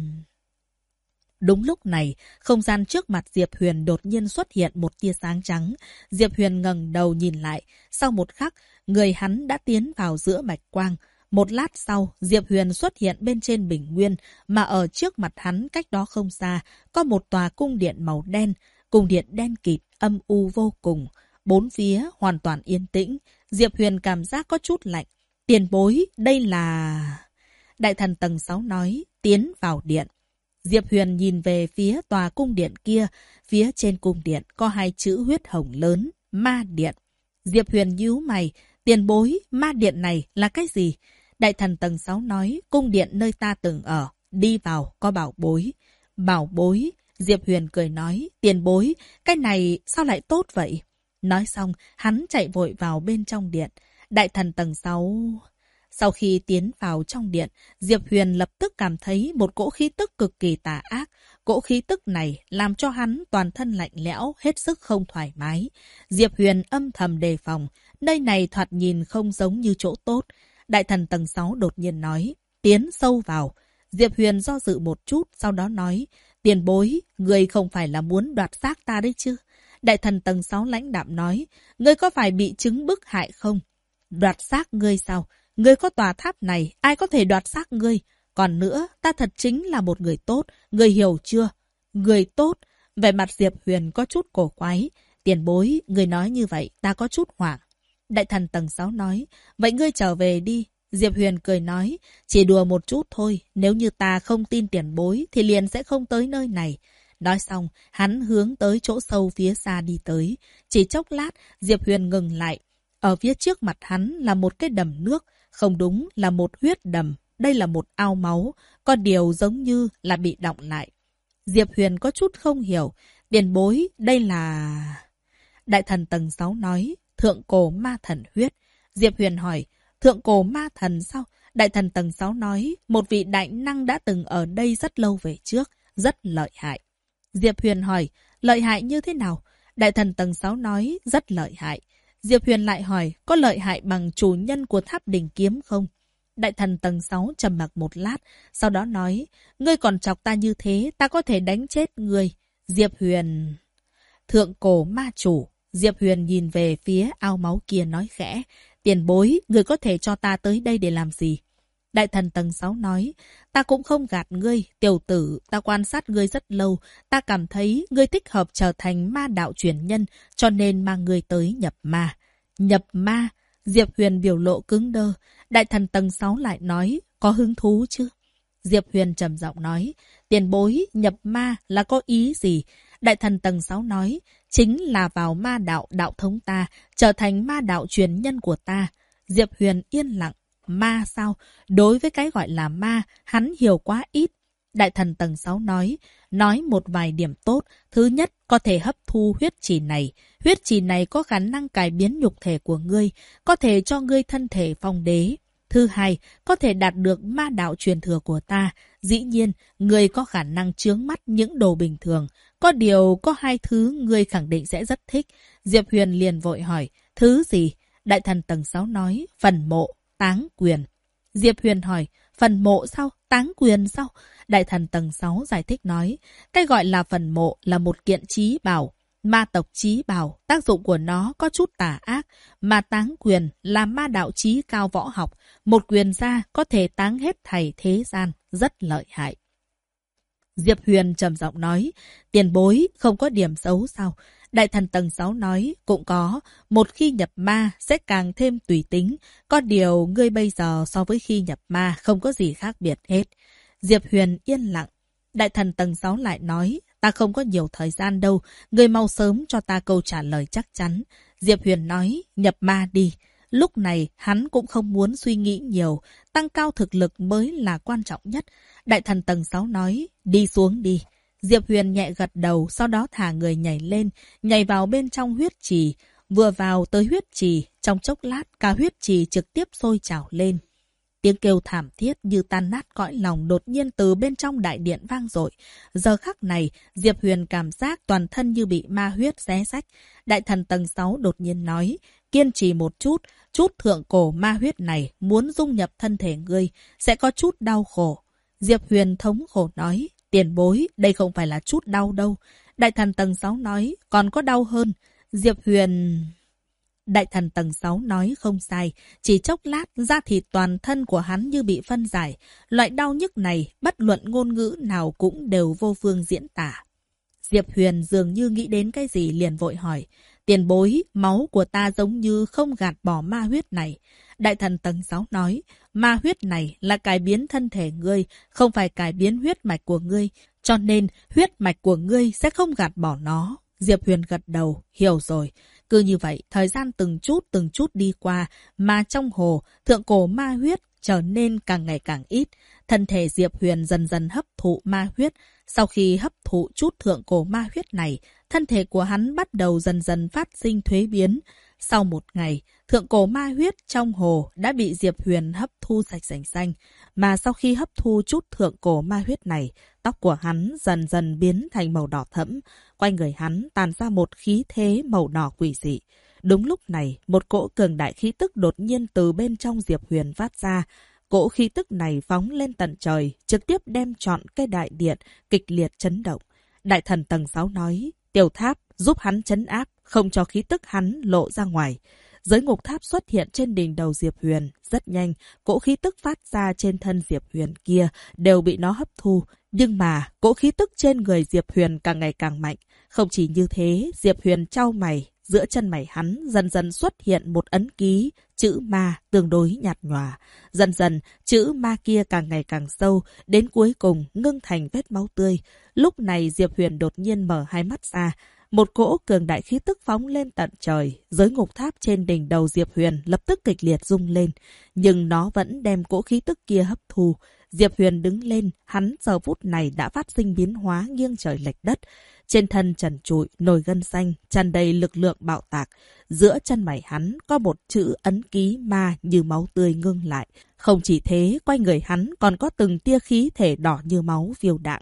Speaker 1: Đúng lúc này, không gian trước mặt Diệp Huyền đột nhiên xuất hiện một tia sáng trắng. Diệp Huyền ngẩng đầu nhìn lại, sau một khắc, người hắn đã tiến vào giữa bạch quang. Một lát sau, Diệp Huyền xuất hiện bên trên bình nguyên, mà ở trước mặt hắn cách đó không xa, có một tòa cung điện màu đen, cung điện đen kịt, âm u vô cùng. Bốn phía hoàn toàn yên tĩnh, Diệp Huyền cảm giác có chút lạnh. Tiền bối, đây là... Đại thần tầng 6 nói, tiến vào điện. Diệp Huyền nhìn về phía tòa cung điện kia, phía trên cung điện có hai chữ huyết hồng lớn, ma điện. Diệp Huyền nhíu mày, tiền bối, ma điện này là cái gì? Đại thần tầng 6 nói, cung điện nơi ta từng ở, đi vào có bảo bối. Bảo bối, Diệp Huyền cười nói, tiền bối, cái này sao lại tốt vậy? Nói xong, hắn chạy vội vào bên trong điện. Đại thần tầng 6... Sau khi tiến vào trong điện, Diệp Huyền lập tức cảm thấy một cỗ khí tức cực kỳ tà ác. Cỗ khí tức này làm cho hắn toàn thân lạnh lẽo, hết sức không thoải mái. Diệp Huyền âm thầm đề phòng, nơi này thoạt nhìn không giống như chỗ tốt. Đại thần tầng 6 đột nhiên nói, tiến sâu vào. Diệp Huyền do dự một chút, sau đó nói, tiền bối, người không phải là muốn đoạt xác ta đấy chứ? Đại thần tầng 6 lãnh đạm nói, ngươi có phải bị chứng bức hại không? Đoạt xác ngươi sao? Ngươi có tòa tháp này, ai có thể đoạt xác ngươi? Còn nữa, ta thật chính là một người tốt, ngươi hiểu chưa? Người tốt? Vẻ mặt Diệp Huyền có chút cổ quái. Tiền bối, ngươi nói như vậy, ta có chút hoảng. Đại thần tầng 6 nói, vậy ngươi trở về đi. Diệp Huyền cười nói, chỉ đùa một chút thôi, nếu như ta không tin tiền bối thì liền sẽ không tới nơi này. Nói xong, hắn hướng tới chỗ sâu phía xa đi tới. Chỉ chốc lát, Diệp Huyền ngừng lại. Ở phía trước mặt hắn là một cái đầm nước, không đúng là một huyết đầm, đây là một ao máu, có điều giống như là bị đọng lại. Diệp Huyền có chút không hiểu, tiền bối, đây là... Đại thần tầng 6 nói, thượng cổ ma thần huyết. Diệp Huyền hỏi, thượng cổ ma thần sao? Đại thần tầng 6 nói, một vị đại năng đã từng ở đây rất lâu về trước, rất lợi hại. Diệp Huyền hỏi, lợi hại như thế nào? Đại thần tầng 6 nói rất lợi hại. Diệp Huyền lại hỏi có lợi hại bằng chủ nhân của tháp đỉnh kiếm không? Đại thần tầng 6 trầm mặc một lát, sau đó nói, ngươi còn chọc ta như thế, ta có thể đánh chết ngươi. Diệp Huyền... Thượng cổ ma chủ. Diệp Huyền nhìn về phía ao máu kia nói khẽ, tiền bối, ngươi có thể cho ta tới đây để làm gì? Đại thần tầng 6 nói, ta cũng không gạt ngươi, tiểu tử, ta quan sát ngươi rất lâu, ta cảm thấy ngươi thích hợp trở thành ma đạo truyền nhân, cho nên mang ngươi tới nhập ma. Nhập ma? Diệp Huyền biểu lộ cứng đơ. Đại thần tầng 6 lại nói, có hứng thú chứ? Diệp Huyền trầm giọng nói, tiền bối, nhập ma là có ý gì? Đại thần tầng 6 nói, chính là vào ma đạo đạo thống ta, trở thành ma đạo truyền nhân của ta. Diệp Huyền yên lặng. Ma sao? Đối với cái gọi là ma, hắn hiểu quá ít. Đại thần tầng 6 nói một vài điểm tốt. Thứ nhất, có thể hấp thu huyết trì này. Huyết trì này có khả năng cải biến nhục thể của ngươi, có thể cho ngươi thân thể phong đế. Thứ hai, có thể đạt được ma đạo truyền thừa của ta. Dĩ nhiên, ngươi có khả năng chướng mắt những đồ bình thường. Có điều, có hai thứ ngươi khẳng định sẽ rất thích. Diệp Huyền liền vội hỏi, thứ gì? Đại thần tầng 6 nói, phần mộ. Táng quyền. Diệp Huyền hỏi, phần mộ sao? Táng quyền sao? Đại thần tầng 6 giải thích nói, cái gọi là phần mộ là một kiện chí bảo. Ma tộc chí bảo, tác dụng của nó có chút tà ác. Mà táng quyền là ma đạo chí cao võ học. Một quyền ra có thể táng hết thảy thế gian, rất lợi hại. Diệp Huyền trầm giọng nói, tiền bối không có điểm xấu sao? Đại thần tầng 6 nói, cũng có, một khi nhập ma sẽ càng thêm tùy tính. Có điều ngươi bây giờ so với khi nhập ma không có gì khác biệt hết. Diệp Huyền yên lặng. Đại thần tầng 6 lại nói, ta không có nhiều thời gian đâu, ngươi mau sớm cho ta câu trả lời chắc chắn. Diệp Huyền nói, nhập ma đi. Lúc này hắn cũng không muốn suy nghĩ nhiều, tăng cao thực lực mới là quan trọng nhất. Đại thần tầng 6 nói, đi xuống đi. Diệp Huyền nhẹ gật đầu, sau đó thả người nhảy lên, nhảy vào bên trong huyết trì. Vừa vào tới huyết trì, trong chốc lát cả huyết trì trực tiếp sôi trào lên. Tiếng kêu thảm thiết như tan nát cõi lòng đột nhiên từ bên trong đại điện vang dội. Giờ khắc này, Diệp Huyền cảm giác toàn thân như bị ma huyết xé rách. Đại thần tầng 6 đột nhiên nói, kiên trì một chút, chút thượng cổ ma huyết này muốn dung nhập thân thể ngươi, sẽ có chút đau khổ. Diệp Huyền thống khổ nói, tiền bối, đây không phải là chút đau đâu. Đại thần tầng 6 nói, còn có đau hơn. Diệp Huyền... Đại thần tầng 6 nói không sai, chỉ chốc lát da thịt toàn thân của hắn như bị phân giải. Loại đau nhức này, bất luận ngôn ngữ nào cũng đều vô phương diễn tả. Diệp Huyền dường như nghĩ đến cái gì liền vội hỏi, tiền bối, máu của ta giống như không gạt bỏ ma huyết này. Đại thần tầng 6 nói, ma huyết này là cải biến thân thể ngươi, không phải cải biến huyết mạch của ngươi, cho nên huyết mạch của ngươi sẽ không gạt bỏ nó. Diệp Huyền gật đầu, hiểu rồi. Cứ như vậy, thời gian từng chút đi qua, mà trong hồ, thượng cổ ma huyết trở nên càng ngày càng ít. Thân thể Diệp Huyền dần dần hấp thụ ma huyết. Sau khi hấp thụ chút thượng cổ ma huyết này, thân thể của hắn bắt đầu dần dần phát sinh thuế biến. Sau một ngày, thượng cổ ma huyết trong hồ đã bị Diệp Huyền hấp thu sạch sành xanh. Mà sau khi hấp thu chút thượng cổ ma huyết này, tóc của hắn dần dần biến thành màu đỏ thẫm. Quanh người hắn tàn ra một khí thế màu đỏ quỷ dị. Đúng lúc này, một cỗ cường đại khí tức đột nhiên từ bên trong Diệp Huyền phát ra. Cỗ khí tức này phóng lên tận trời, trực tiếp đem trọn cái đại điện kịch liệt chấn động. Đại thần tầng 6 nói, tiểu tháp giúp hắn trấn áp, không cho khí tức hắn lộ ra ngoài. Giới ngục tháp xuất hiện trên đỉnh đầu Diệp Huyền. Rất nhanh, cỗ khí tức phát ra trên thân Diệp Huyền kia đều bị nó hấp thu. Nhưng mà, cỗ khí tức trên người Diệp Huyền càng ngày càng mạnh. Không chỉ như thế, Diệp Huyền chau mày, giữa chân mày hắn dần dần xuất hiện một ấn ký, chữ ma tương đối nhạt nhòa. Dần dần, chữ ma kia càng ngày càng sâu, đến cuối cùng ngưng thành vết máu tươi. Lúc này Diệp Huyền đột nhiên mở hai mắt ra. Một cỗ cường đại khí tức phóng lên tận trời, giới ngục tháp trên đỉnh đầu Diệp Huyền lập tức kịch liệt rung lên, nhưng nó vẫn đem cỗ khí tức kia hấp thu. Diệp Huyền đứng lên, hắn giờ phút này đã phát sinh biến hóa nghiêng trời lệch đất. Trên thân trần trụi, nổi gân xanh, tràn đầy lực lượng bạo tạc. Giữa chân mày hắn có một chữ ấn ký ma như máu tươi ngưng lại. Không chỉ thế, quanh người hắn còn có từng tia khí thể đỏ như máu phiêu đãng.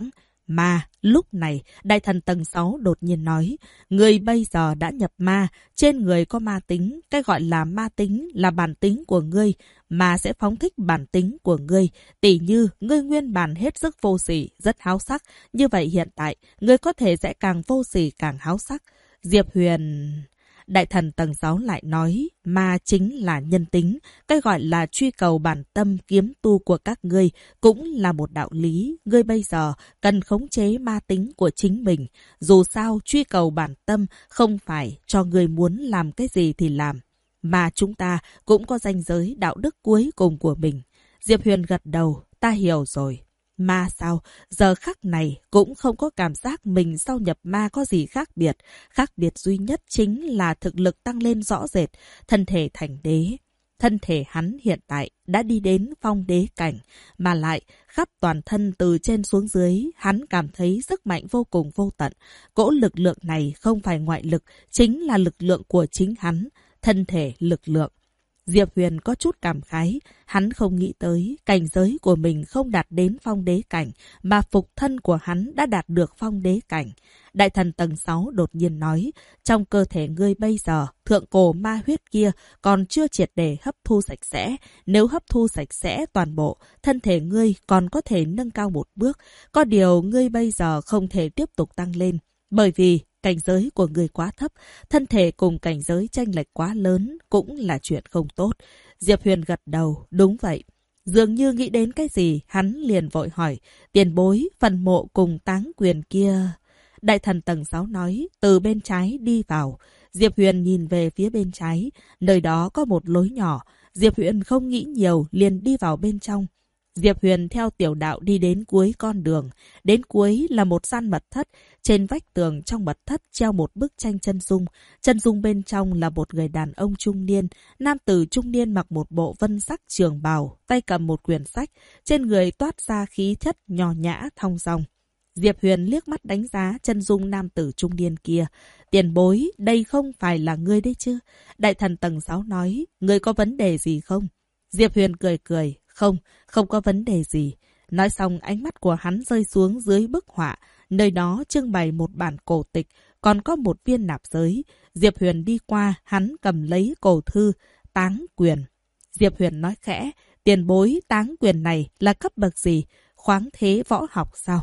Speaker 1: Ma. Lúc này, đại thần tầng 6 đột nhiên nói, ngươi bây giờ đã nhập ma, trên người có ma tính, cái gọi là ma tính là bản tính của ngươi, ma sẽ phóng thích bản tính của ngươi. Tỉ như, ngươi nguyên bản hết sức vô sỉ, rất háo sắc, như vậy hiện tại, ngươi có thể sẽ càng vô sỉ càng háo sắc. Diệp Huyền... Đại thần tầng 6 lại nói, ma chính là nhân tính, cái gọi là truy cầu bản tâm kiếm tu của các ngươi cũng là một đạo lý. Ngươi bây giờ cần khống chế ma tính của chính mình. Dù sao, truy cầu bản tâm không phải cho ngươi muốn làm cái gì thì làm. Mà chúng ta cũng có ranh giới đạo đức cuối cùng của mình. Diệp Huyền gật đầu, ta hiểu rồi. Ma sao? Giờ khắc này cũng không có cảm giác mình sau nhập ma có gì khác biệt. Khác biệt duy nhất chính là thực lực tăng lên rõ rệt, thân thể thành đế. Thân thể hắn hiện tại đã đi đến phong đế cảnh, mà lại khắp toàn thân từ trên xuống dưới, hắn cảm thấy sức mạnh vô cùng vô tận. Cỗ lực lượng này không phải ngoại lực, chính là lực lượng của chính hắn, thân thể lực lượng. Diệp Huyền có chút cảm khái, hắn không nghĩ tới cảnh giới của mình không đạt đến phong đế cảnh, mà phục thân của hắn đã đạt được phong đế cảnh. Đại thần tầng 6 đột nhiên nói, trong cơ thể ngươi bây giờ, thượng cổ ma huyết kia còn chưa triệt để hấp thu sạch sẽ. Nếu hấp thu sạch sẽ toàn bộ, thân thể ngươi còn có thể nâng cao một bước. Có điều ngươi bây giờ không thể tiếp tục tăng lên, bởi vì cảnh giới của người quá thấp, thân thể cùng cảnh giới chênh lệch quá lớn cũng là chuyện không tốt. Diệp Huyền gật đầu, đúng vậy. Dường như nghĩ đến cái gì, hắn liền vội hỏi, tiền bối, phần mộ cùng táng quyền kia. Đại thần tầng 6 nói, từ bên trái đi vào. Diệp Huyền nhìn về phía bên trái, nơi đó có một lối nhỏ. Diệp Huyền không nghĩ nhiều, liền đi vào bên trong. Diệp Huyền theo tiểu đạo đi đến cuối con đường. Đến cuối là một gian mật thất. Trên vách tường trong mật thất treo một bức tranh chân dung. Chân dung bên trong là một người đàn ông trung niên. Nam tử trung niên mặc một bộ vân sắc trường bào, tay cầm một quyển sách. Trên người toát ra khí chất nho nhã thong dong. Diệp Huyền liếc mắt đánh giá chân dung nam tử trung niên kia. Tiền bối, đây không phải là ngươi đấy chứ? Đại thần tầng 6 nói, ngươi có vấn đề gì không? Diệp Huyền cười cười. Không có vấn đề gì. Nói xong ánh mắt của hắn rơi xuống dưới bức họa. Nơi đó trưng bày một bản cổ tịch, còn có một viên nạp giới. Diệp Huyền đi qua, hắn cầm lấy cổ thư, táng quyền. Diệp Huyền nói khẽ, tiền bối táng quyền này là cấp bậc gì? Khoáng thế võ học sao?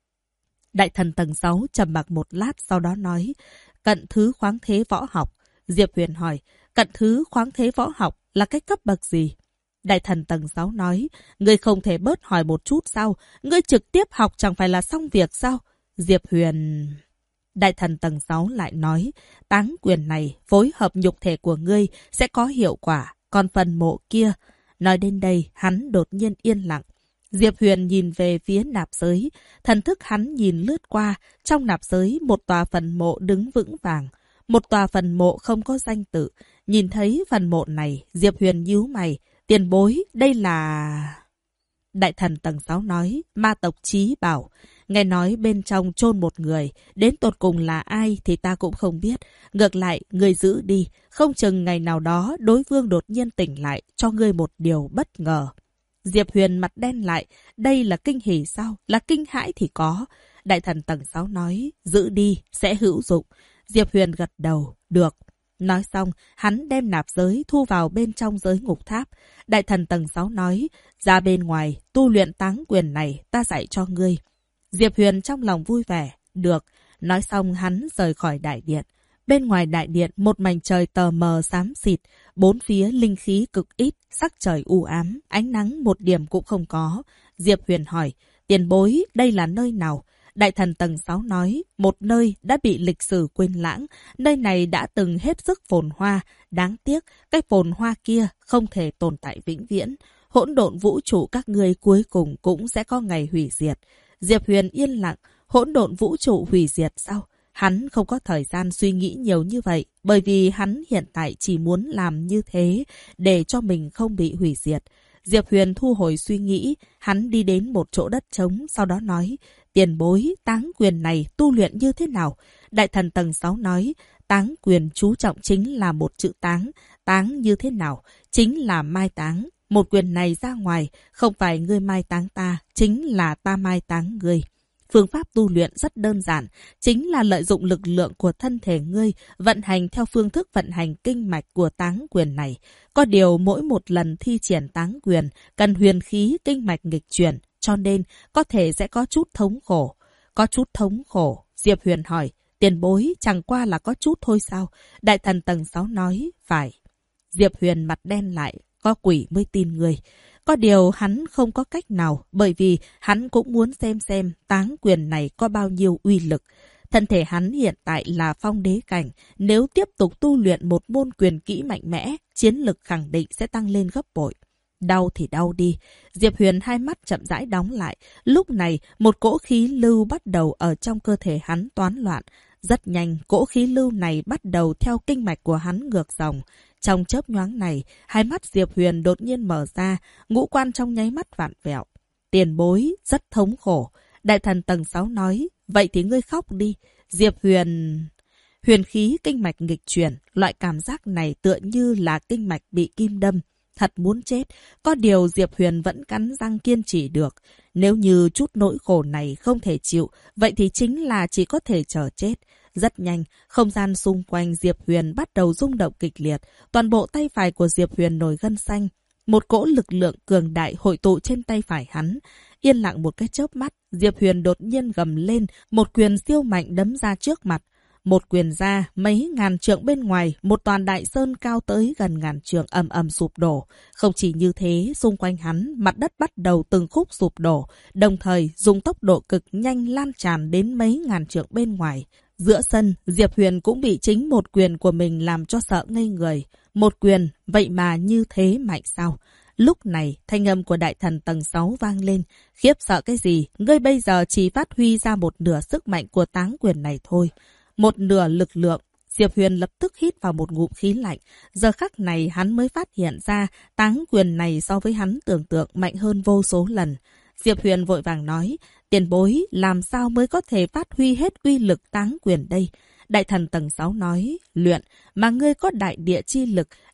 Speaker 1: Đại thần tầng 6 trầm mặc một lát sau đó nói, cận thứ khoáng thế võ học. Diệp Huyền hỏi, cận thứ khoáng thế võ học là cái cấp bậc gì? Đại thần tầng 6 nói, ngươi không thể bớt hỏi một chút sao? Ngươi trực tiếp học chẳng phải là xong việc sao? Diệp Huyền... Đại thần tầng 6 lại nói, táng quyền này phối hợp nhục thể của ngươi sẽ có hiệu quả, còn phần mộ kia... Nói đến đây, hắn đột nhiên yên lặng. Diệp Huyền nhìn về phía nạp giới, thần thức hắn nhìn lướt qua, trong nạp giới một tòa phần mộ đứng vững vàng. Một tòa phần mộ không có danh tự. Nhìn thấy phần mộ này, Diệp Huyền nhíu mày. Tiền bối, đây là... Đại thần tầng 6 nói, ma tộc Chí Bảo. Nghe nói bên trong chôn một người, đến tột cùng là ai thì ta cũng không biết. Ngược lại, ngươi giữ đi, không chừng ngày nào đó đối phương đột nhiên tỉnh lại, cho ngươi một điều bất ngờ. Diệp Huyền mặt đen lại, đây là kinh hỉ sao? Là kinh hãi thì có. Đại thần tầng 6 nói, giữ đi, sẽ hữu dụng. Diệp Huyền gật đầu, được. Nói xong, hắn đem nạp giới thu vào bên trong giới ngục tháp. Đại thần tầng 6 nói, ra bên ngoài, tu luyện táng quyền này, ta dạy cho ngươi. Diệp Huyền trong lòng vui vẻ, được. Nói xong hắn rời khỏi đại điện. Bên ngoài đại điện, một mảnh trời tờ mờ xám xịt, bốn phía linh khí cực ít, sắc trời u ám, ánh nắng một điểm cũng không có. Diệp Huyền hỏi, tiền bối, đây là nơi nào? Đại thần tầng 6 nói, một nơi đã bị lịch sử quên lãng, nơi này đã từng hết sức phồn hoa, đáng tiếc, cái phồn hoa kia không thể tồn tại vĩnh viễn. Hỗn độn vũ trụ các ngươi cuối cùng cũng sẽ có ngày hủy diệt. Diệp Huyền yên lặng, hỗn độn vũ trụ hủy diệt sao? Hắn không có thời gian suy nghĩ nhiều như vậy, bởi vì hắn hiện tại chỉ muốn làm như thế để cho mình không bị hủy diệt. Diệp Huyền thu hồi suy nghĩ, hắn đi đến một chỗ đất trống, sau đó nói, tiền bối, táng quyền này tu luyện như thế nào? Đại thần tầng 6 nói, táng quyền chú trọng chính là một chữ táng, táng như thế nào? Chính là mai táng. Một quyền này ra ngoài, không phải ngươi mai táng ta, chính là ta mai táng ngươi. Phương pháp tu luyện rất đơn giản, chính là lợi dụng lực lượng của thân thể ngươi vận hành theo phương thức vận hành kinh mạch của táng quyền này. Có điều mỗi một lần thi triển táng quyền cần huyền khí kinh mạch nghịch chuyển, cho nên có thể sẽ có chút thống khổ. Có chút thống khổ, Diệp Huyền hỏi, tiền bối chẳng qua là có chút thôi sao? Đại thần tầng 6 nói, phải. Diệp Huyền mặt đen lại, có quỷ mới tin người. Có điều hắn không có cách nào, bởi vì hắn cũng muốn xem táng quyền này có bao nhiêu uy lực. Thân thể hắn hiện tại là phong đế cảnh, nếu tiếp tục tu luyện một môn quyền kỹ mạnh mẽ, chiến lực khẳng định sẽ tăng lên gấp bội. Đau thì đau đi. Diệp Huyền hai mắt chậm rãi đóng lại. Lúc này, một cỗ khí lưu bắt đầu ở trong cơ thể hắn toán loạn. Rất nhanh, cỗ khí lưu này bắt đầu theo kinh mạch của hắn ngược dòng. Trong chớp nhoáng này, hai mắt Diệp Huyền đột nhiên mở ra, ngũ quan trong nháy mắt vặn vẹo. Tiền bối, rất thống khổ. Đại thần tầng 6 nói, vậy thì ngươi khóc đi. Diệp Huyền... Huyền khí kinh mạch nghịch chuyển, loại cảm giác này tựa như là kinh mạch bị kim đâm. Thật muốn chết, có điều Diệp Huyền vẫn cắn răng kiên trì được. Nếu như chút nỗi khổ này không thể chịu, vậy thì chính là chỉ có thể chờ chết. Rất nhanh, không gian xung quanh Diệp Huyền bắt đầu rung động kịch liệt. Toàn bộ tay phải của Diệp Huyền nổi gân xanh. Một cỗ lực lượng cường đại hội tụ trên tay phải hắn. Yên lặng một cái chớp mắt, Diệp Huyền đột nhiên gầm lên, một quyền siêu mạnh đấm ra trước mặt. Một quyền ra, mấy ngàn trượng bên ngoài, một tòa đại sơn cao tới gần ngàn trượng ầm ầm sụp đổ. Không chỉ như thế, xung quanh hắn, mặt đất bắt đầu từng khúc sụp đổ, đồng thời dùng tốc độ cực nhanh lan tràn đến mấy ngàn trượng bên ngoài. Giữa sân, Diệp Huyền cũng bị chính một quyền của mình làm cho sợ ngây người. Một quyền, vậy mà như thế mạnh sao? Lúc này, thanh âm của đại thần tầng 6 vang lên. Khiếp sợ cái gì? Ngươi bây giờ chỉ phát huy ra một nửa sức mạnh của táng quyền này thôi. Một nửa lực lượng. Diệp Huyền lập tức hít vào một ngụm khí lạnh. Giờ khắc này hắn mới phát hiện ra táng quyền này so với hắn tưởng tượng mạnh hơn vô số lần. Diệp Huyền vội vàng nói, tiền bối làm sao mới có thể phát huy hết uy lực táng quyền đây? Đại thần tầng 6 nói, luyện, mà ngươi có đại địa chi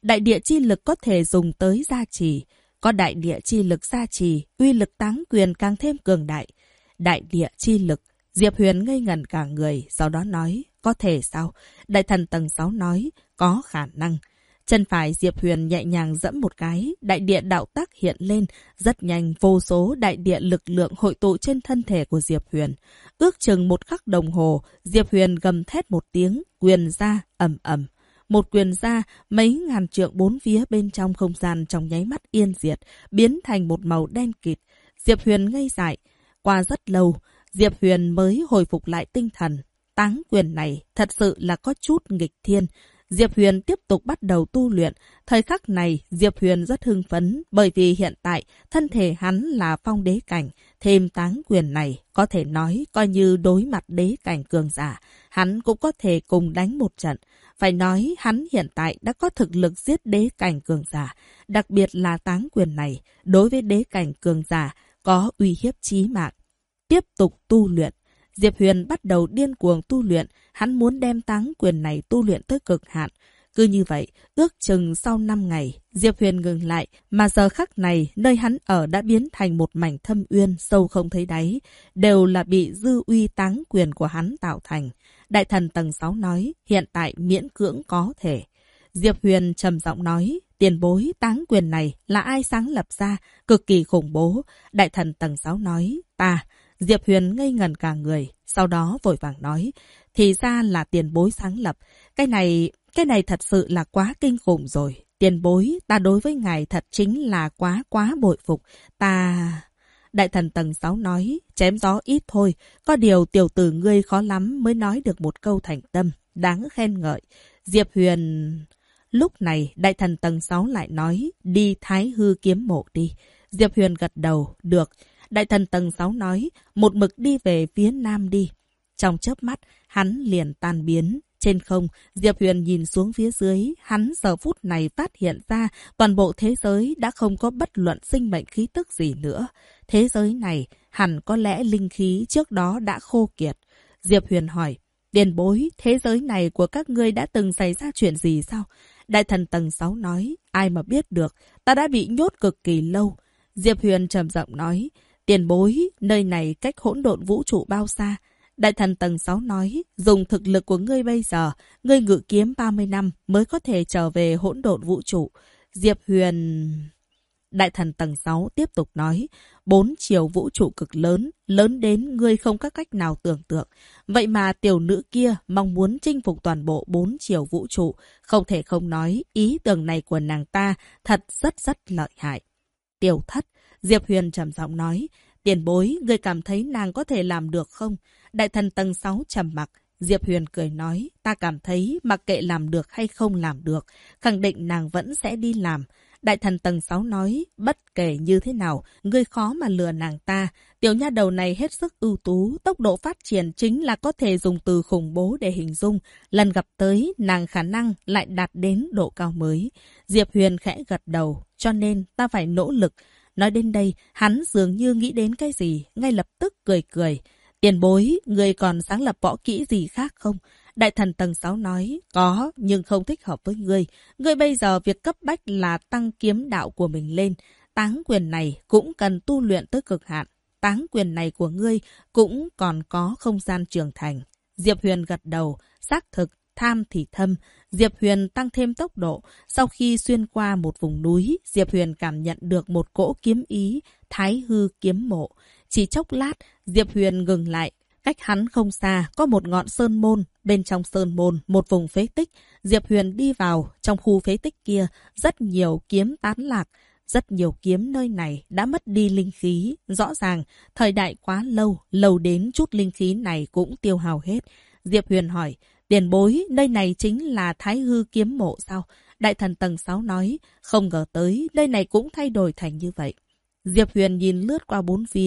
Speaker 1: lực có thể dùng tới gia trì. Có đại địa chi lực gia trì, uy lực táng quyền càng thêm cường đại. Đại địa chi lực, Diệp Huyền ngây ngẩn cả người, sau đó nói, có thể sao? Đại thần tầng 6 nói, có khả năng. Chân phải Diệp Huyền nhẹ nhàng giẫm một cái, đại địa đạo tắc hiện lên, rất nhanh vô số đại địa lực lượng hội tụ trên thân thể của Diệp Huyền. Ước chừng một khắc đồng hồ, Diệp Huyền gầm thét một tiếng, quyền ra, ầm ầm. Một quyền ra, mấy ngàn trượng bốn phía bên trong không gian trong nháy mắt yên diệt, biến thành một màu đen kịt. Diệp Huyền ngây dại. Qua rất lâu, Diệp Huyền mới hồi phục lại tinh thần. Táng quyền này thật sự là có chút nghịch thiên. Diệp Huyền tiếp tục bắt đầu tu luyện. Thời khắc này, Diệp Huyền rất hưng phấn bởi vì hiện tại thân thể hắn là phong đế cảnh. Thêm táng quyền này, có thể nói coi như đối mặt đế cảnh cường giả. Hắn cũng có thể cùng đánh một trận. Phải nói hắn hiện tại đã có thực lực giết đế cảnh cường giả. Đặc biệt là táng quyền này, đối với đế cảnh cường giả có uy hiếp chí mạng. Tiếp tục tu luyện. Diệp Huyền bắt đầu điên cuồng tu luyện, hắn muốn đem táng quyền này tu luyện tới cực hạn. Cứ như vậy, ước chừng sau 5 ngày, Diệp Huyền ngừng lại, mà giờ khắc này, nơi hắn ở đã biến thành một mảnh thâm uyên sâu không thấy đáy, đều là bị dư uy táng quyền của hắn tạo thành. Đại thần tầng 6 nói, hiện tại miễn cưỡng có thể. Diệp Huyền trầm giọng nói, tiền bối táng quyền này là ai sáng lập ra, cực kỳ khủng bố. Đại thần tầng 6 nói, ta. Diệp Huyền ngây ngẩn cả người, sau đó vội vàng nói, thì ra là tiền bối sáng lập. Cái này thật sự là quá kinh khủng rồi. Tiền bối, ta đối với ngài thật chính là quá bội phục. Ta... Đại thần tầng 6 nói, chém gió ít thôi, có điều tiểu tử ngươi khó lắm mới nói được một câu thành tâm, đáng khen ngợi. Diệp Huyền... Lúc này, đại thần tầng 6 lại nói, đi Thái Hư kiếm mộ đi. Diệp Huyền gật đầu, được. Đại thần tầng 6 nói, một mực đi về phía nam đi. Trong chớp mắt, hắn liền tan biến. Trên không, Diệp Huyền nhìn xuống phía dưới, hắn giờ phút này phát hiện ra toàn bộ thế giới đã không có bất luận sinh mệnh khí tức gì nữa. Thế giới này, hẳn có lẽ linh khí trước đó đã khô kiệt. Diệp Huyền hỏi, tiền bối, thế giới này của các ngươi đã từng xảy ra chuyện gì sao? Đại thần tầng 6 nói, ai mà biết được, ta đã bị nhốt cực kỳ lâu. Diệp Huyền trầm giọng nói, Tiền bối, nơi này cách hỗn độn vũ trụ bao xa? Đại thần tầng 6 nói, dùng thực lực của ngươi bây giờ, ngươi ngự kiếm 30 năm mới có thể trở về hỗn độn vũ trụ. Diệp Huyền... Đại thần tầng 6 tiếp tục nói, 4 chiều vũ trụ cực lớn, lớn đến ngươi không có cách nào tưởng tượng. Vậy mà tiểu nữ kia mong muốn chinh phục toàn bộ 4 chiều vũ trụ, không thể không nói, ý tưởng này của nàng ta thật rất lợi hại. Tiểu Thất, Diệp Huyền trầm giọng nói, tiền bối, ngươi cảm thấy nàng có thể làm được không? Đại thần tầng 6 trầm mặc. Diệp Huyền cười nói, ta cảm thấy mặc kệ làm được hay không làm được, khẳng định nàng vẫn sẽ đi làm. Đại thần tầng 6 nói, bất kể như thế nào, ngươi khó mà lừa nàng ta. Tiểu nha đầu này hết sức ưu tú, tốc độ phát triển chính là có thể dùng từ khủng bố để hình dung. Lần gặp tới, nàng khả năng lại đạt đến độ cao mới. Diệp Huyền khẽ gật đầu, cho nên ta phải nỗ lực. Nói đến đây, hắn dường như nghĩ đến cái gì, ngay lập tức cười. Tiền bối, ngươi còn sáng lập võ kỹ gì khác không? Đại thần tầng 6 nói, có, nhưng không thích hợp với ngươi. Ngươi bây giờ việc cấp bách là tăng kiếm đạo của mình lên. Táng quyền này cũng cần tu luyện tới cực hạn. Táng quyền này của ngươi cũng còn có không gian trưởng thành. Diệp Huyền gật đầu, xác thực, tham thì thâm. Diệp Huyền tăng thêm tốc độ. Sau khi xuyên qua một vùng núi, Diệp Huyền cảm nhận được một cỗ kiếm ý, Thái Hư kiếm mộ. Chỉ chốc lát, Diệp Huyền ngừng lại. Cách hắn không xa, có một ngọn sơn môn. Bên trong sơn môn, một vùng phế tích. Diệp Huyền đi vào. Trong khu phế tích kia, rất nhiều kiếm tán lạc. Rất nhiều kiếm nơi này đã mất đi linh khí. Rõ ràng, thời đại quá lâu, lâu đến chút linh khí này cũng tiêu hao hết. Diệp Huyền hỏi, tiền bối, nơi này chính là Thái Hư kiếm mộ sao? Đại thần tầng 6 nói, không ngờ tới, nơi này cũng thay đổi thành như vậy. Diệp Huyền nhìn lướt qua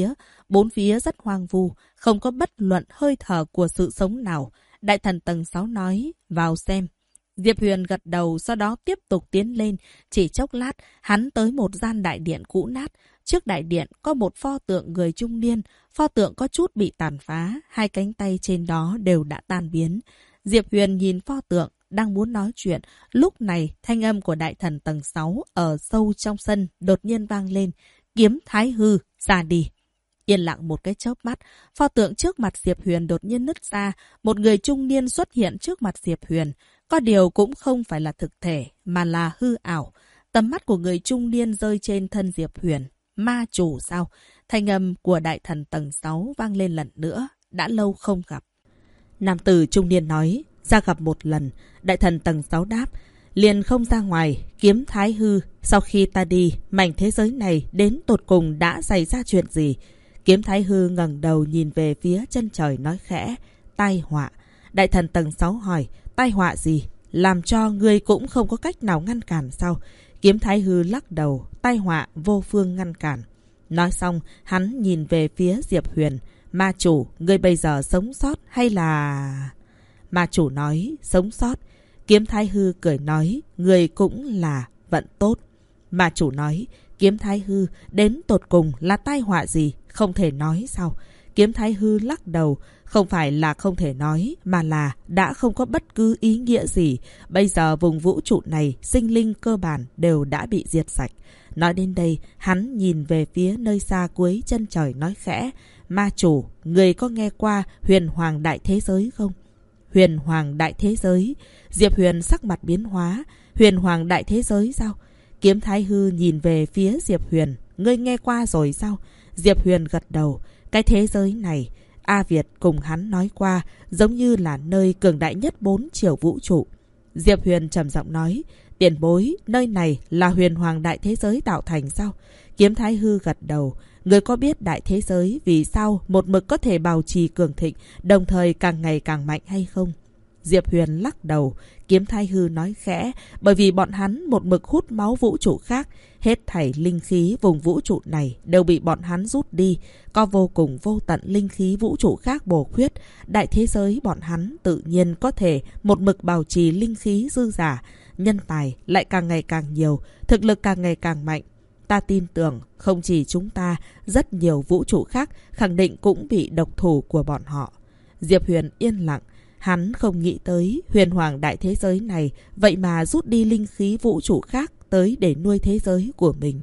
Speaker 1: bốn phía rất hoang vu, không có bất luận hơi thở của sự sống nào. Đại thần tầng 6 nói, vào xem. Diệp Huyền gật đầu, sau đó tiếp tục tiến lên. Chỉ chốc lát, hắn tới một gian đại điện cũ nát. Trước đại điện có một pho tượng người trung niên. Pho tượng có chút bị tàn phá, hai cánh tay trên đó đều đã tan biến. Diệp Huyền nhìn pho tượng, đang muốn nói chuyện. Lúc này, thanh âm của đại thần tầng 6 ở sâu trong sân đột nhiên vang lên. Kiếm Thái Hư, ra đi. Yên lặng một cái chớp mắt, pho tượng trước mặt Diệp Huyền đột nhiên nứt ra. Một người trung niên xuất hiện trước mặt Diệp Huyền. Có điều cũng không phải là thực thể, mà là hư ảo. Tầm mắt của người trung niên rơi trên thân Diệp Huyền. Ma chủ sao? Thanh âm của đại thần tầng 6 vang lên lần nữa. Đã lâu không gặp. Nam tử trung niên nói, ra gặp một lần. Đại thần tầng 6 đáp, liền không ra ngoài. Kiếm Thái Hư, sau khi ta đi, mảnh thế giới này đến tột cùng đã xảy ra chuyện gì? Kiếm Thái Hư ngẩng đầu nhìn về phía chân trời nói khẽ, tai họa. Đại thần tầng 6 hỏi, tai họa gì? Làm cho ngươi cũng không có cách nào ngăn cản sao? Kiếm Thái Hư lắc đầu, tai họa vô phương ngăn cản. Nói xong, hắn nhìn về phía Diệp Huyền. Ma chủ, ngươi bây giờ sống sót hay là... Ma chủ nói, sống sót. Kiếm Thái Hư cười nói, ngươi cũng là vận tốt. Ma chủ nói, Kiếm Thái Hư đến tột cùng là tai họa gì? Không thể nói sao? Kiếm Thái Hư lắc đầu, không phải là không thể nói, mà là đã không có bất cứ ý nghĩa gì. Bây giờ vùng vũ trụ này, sinh linh cơ bản đều đã bị diệt sạch. Nói đến đây, hắn nhìn về phía nơi xa cuối chân trời nói khẽ, ma chủ, người có nghe qua huyền hoàng đại thế giới không? Huyền hoàng đại thế giới. Diệp Huyền sắc mặt biến hóa. Huyền hoàng đại thế giới sao? Kiếm Thái Hư nhìn về phía Diệp Huyền. Ngươi nghe qua rồi sao? Diệp Huyền gật đầu. Cái thế giới này, A Việt cùng hắn nói qua, giống như là nơi cường đại nhất 4 chiều vũ trụ. Diệp Huyền trầm giọng nói, tiền bối, nơi này là huyền hoàng đại thế giới tạo thành sao? Kiếm Thái Hư gật đầu. Người có biết đại thế giới vì sao một mực có thể bảo trì cường thịnh, đồng thời càng ngày càng mạnh hay không? Diệp Huyền lắc đầu. Kiếm Thái Hư nói khẽ, bởi vì bọn hắn một mực hút máu vũ trụ khác. Hết thảy linh khí vùng vũ trụ này đều bị bọn hắn rút đi. Có vô cùng vô tận linh khí vũ trụ khác bổ khuyết. Đại thế giới bọn hắn tự nhiên có thể một mực bảo trì linh khí dư giả. Nhân tài lại càng ngày càng nhiều, thực lực càng ngày càng mạnh. Ta tin tưởng không chỉ chúng ta, rất nhiều vũ trụ khác khẳng định cũng bị độc thủ của bọn họ. Diệp Huyền yên lặng. Hắn không nghĩ tới huyền hoàng đại thế giới này vậy mà rút đi linh khí vũ trụ khác tới để nuôi thế giới của mình.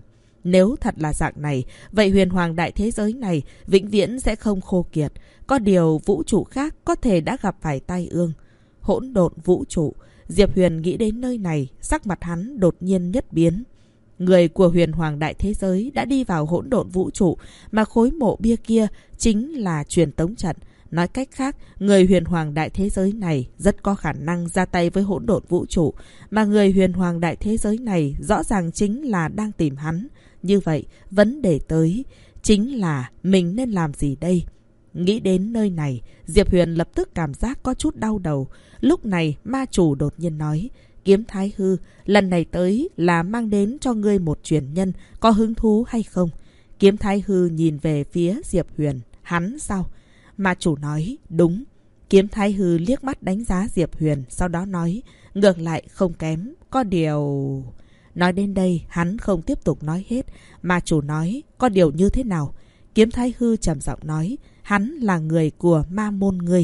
Speaker 1: Nếu thật là dạng này, vậy huyền hoàng đại thế giới này vĩnh viễn sẽ không khô kiệt. Có điều vũ trụ khác có thể đã gặp phải tai ương. Hỗn độn vũ trụ. Diệp Huyền nghĩ đến nơi này, sắc mặt hắn đột nhiên nhất biến. Người của huyền hoàng đại thế giới đã đi vào hỗn độn vũ trụ, mà khối mộ bia kia chính là truyền tống trận. Nói cách khác, người huyền hoàng đại thế giới này rất có khả năng ra tay với hỗn độn vũ trụ, mà người huyền hoàng đại thế giới này rõ ràng chính là đang tìm hắn. Như vậy, vấn đề tới chính là mình nên làm gì đây? Nghĩ đến nơi này, Diệp Huyền lập tức cảm giác có chút đau đầu. Lúc này, ma chủ đột nhiên nói, Kiếm Thái Hư, lần này tới là mang đến cho ngươi một truyền nhân, có hứng thú hay không? Kiếm Thái Hư nhìn về phía Diệp Huyền, hắn sao? Ma chủ nói, đúng. Kiếm Thái Hư liếc mắt đánh giá Diệp Huyền, sau đó nói, ngược lại không kém, có điều... Nói đến đây, hắn không tiếp tục nói hết. Ma chủ nói, có điều như thế nào? Kiếm Thái Hư trầm giọng nói, hắn là người của ma môn ngươi.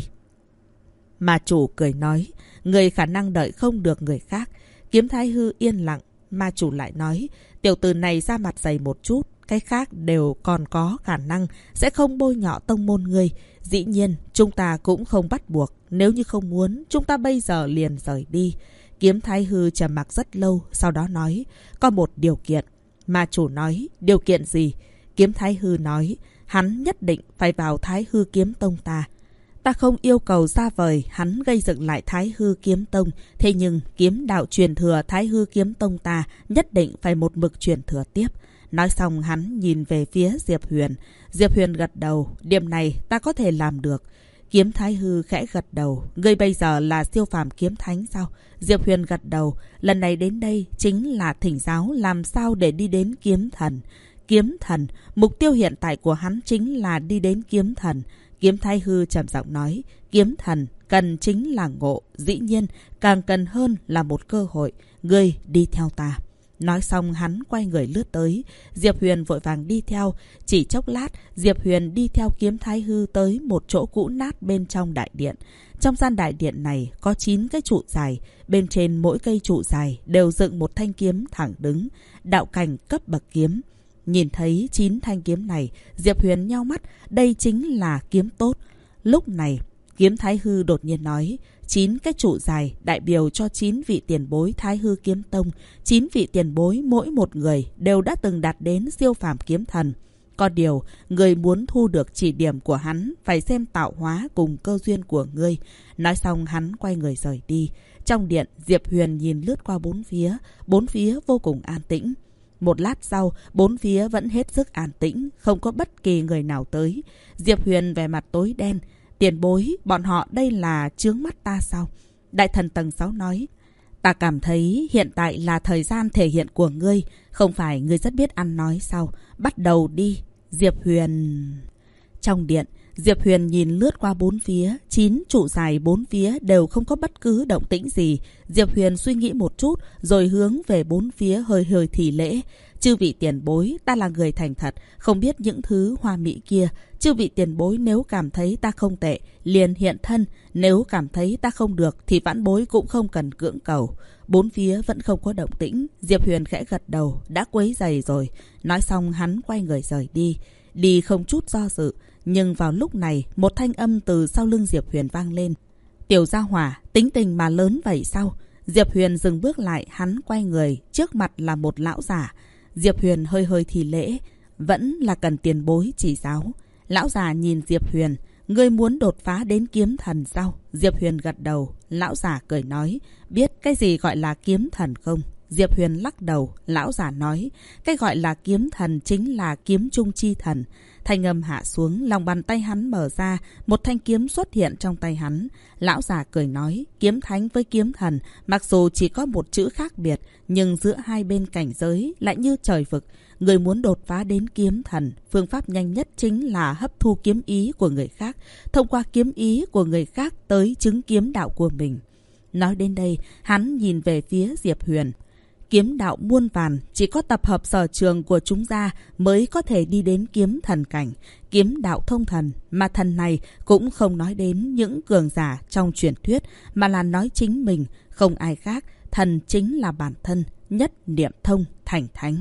Speaker 1: Ma chủ cười nói, người khả năng đợi không được người khác. Kiếm Thái Hư yên lặng. Ma chủ lại nói, tiểu tử này ra mặt dày một chút, cái khác đều còn có khả năng sẽ không bôi nhọ tông môn ngươi. Dĩ nhiên, chúng ta cũng không bắt buộc. Nếu như không muốn, chúng ta bây giờ liền rời đi. Kiếm Thái Hư trầm mặc rất lâu, sau đó nói, có một điều kiện. Ma chủ nói, điều kiện gì? Kiếm Thái Hư nói, hắn nhất định phải vào Thái Hư Kiếm Tông ta. Ta không yêu cầu xa vời hắn gây dựng lại Thái Hư Kiếm Tông, thế nhưng kiếm đạo truyền thừa Thái Hư Kiếm Tông ta nhất định phải một mực truyền thừa tiếp. Nói xong hắn nhìn về phía Diệp Huyền. Diệp Huyền gật đầu, điểm này ta có thể làm được. Kiếm Thái Hư khẽ gật đầu, ngươi bây giờ là siêu phàm kiếm thánh sao? Diệp Huyền gật đầu, lần này đến đây chính là thỉnh giáo làm sao để đi đến kiếm thần. Kiếm thần, mục tiêu hiện tại của hắn chính là đi đến kiếm thần. Kiếm Thái Hư trầm giọng nói, kiếm thần cần chính là ngộ, dĩ nhiên càng cần hơn là một cơ hội, ngươi đi theo ta. Nói xong hắn quay người lướt tới, Diệp Huyền vội vàng đi theo. Chỉ chốc lát, Diệp Huyền đi theo Kiếm Thái Hư tới một chỗ cũ nát bên trong đại điện. Trong gian đại điện này có 9 cái trụ dài, bên trên mỗi cây trụ dài đều dựng một thanh kiếm thẳng đứng, đạo cảnh cấp bậc kiếm. Nhìn thấy 9 thanh kiếm này, Diệp Huyền nheo mắt, đây chính là kiếm tốt. Lúc này, Kiếm Thái Hư đột nhiên nói, 9 cái trụ dài đại biểu cho 9 vị tiền bối Thái Hư Kiếm Tông. 9 vị tiền bối mỗi một người đều đã từng đạt đến siêu phàm kiếm thần. Có điều, người muốn thu được chỉ điểm của hắn phải xem tạo hóa cùng cơ duyên của ngươi. Nói xong hắn quay người rời đi. Trong điện, Diệp Huyền nhìn lướt qua bốn phía vô cùng an tĩnh. Một lát sau, bốn phía vẫn hết sức an tĩnh, không có bất kỳ người nào tới. Diệp Huyền vẻ mặt tối đen. Tiền bối, bọn họ đây là chướng mắt ta sao? Đại thần tầng 6 nói, ta cảm thấy hiện tại là thời gian thể hiện của ngươi. Không phải ngươi rất biết ăn nói sao? Bắt đầu đi. Diệp Huyền... Trong điện, Diệp Huyền nhìn lướt qua bốn phía, 9 trụ dài bốn phía đều không có bất cứ động tĩnh gì. Diệp Huyền suy nghĩ một chút, rồi hướng về bốn phía hơi hơi thì lễ. Chư vị tiền bối, ta là người thành thật, không biết những thứ hoa mỹ kia. Chư vị tiền bối nếu cảm thấy ta không tệ, liền hiện thân. Nếu cảm thấy ta không được, thì vãn bối cũng không cần cưỡng cầu. Bốn phía vẫn không có động tĩnh. Diệp Huyền khẽ gật đầu, đã quấy rầy rồi. Nói xong hắn quay người rời đi. Đi không chút do dự. Nhưng vào lúc này, một thanh âm từ sau lưng Diệp Huyền vang lên. Tiểu gia hỏa, tính tình mà lớn vậy sao? Diệp Huyền dừng bước lại, hắn quay người, trước mặt là một lão giả. Diệp Huyền hơi hơi thì lễ, vẫn là cần tiền bối chỉ giáo. Lão già nhìn Diệp Huyền, ngươi muốn đột phá đến kiếm thần sao? Diệp Huyền gật đầu, lão già cười nói, biết cái gì gọi là kiếm thần không? Diệp Huyền lắc đầu, lão già nói, cái gọi là kiếm thần chính là kiếm trung chi thần. Thanh âm hạ xuống, lòng bàn tay hắn mở ra, một thanh kiếm xuất hiện trong tay hắn. Lão già cười nói, kiếm thánh với kiếm thần, mặc dù chỉ có một chữ khác biệt, nhưng giữa hai bên cảnh giới lại như trời vực. Người muốn đột phá đến kiếm thần, phương pháp nhanh nhất chính là hấp thu kiếm ý của người khác, thông qua kiếm ý của người khác tới chứng kiếm đạo của mình. Nói đến đây, hắn nhìn về phía Diệp Huyền. Kiếm đạo muôn vàn, chỉ có tập hợp sở trường của chúng ta mới có thể đi đến kiếm thần cảnh. Kiếm đạo thông thần, mà thần này cũng không nói đến những cường giả trong truyền thuyết, mà là nói chính mình, không ai khác, thần chính là bản thân, nhất niệm thông, thành thánh.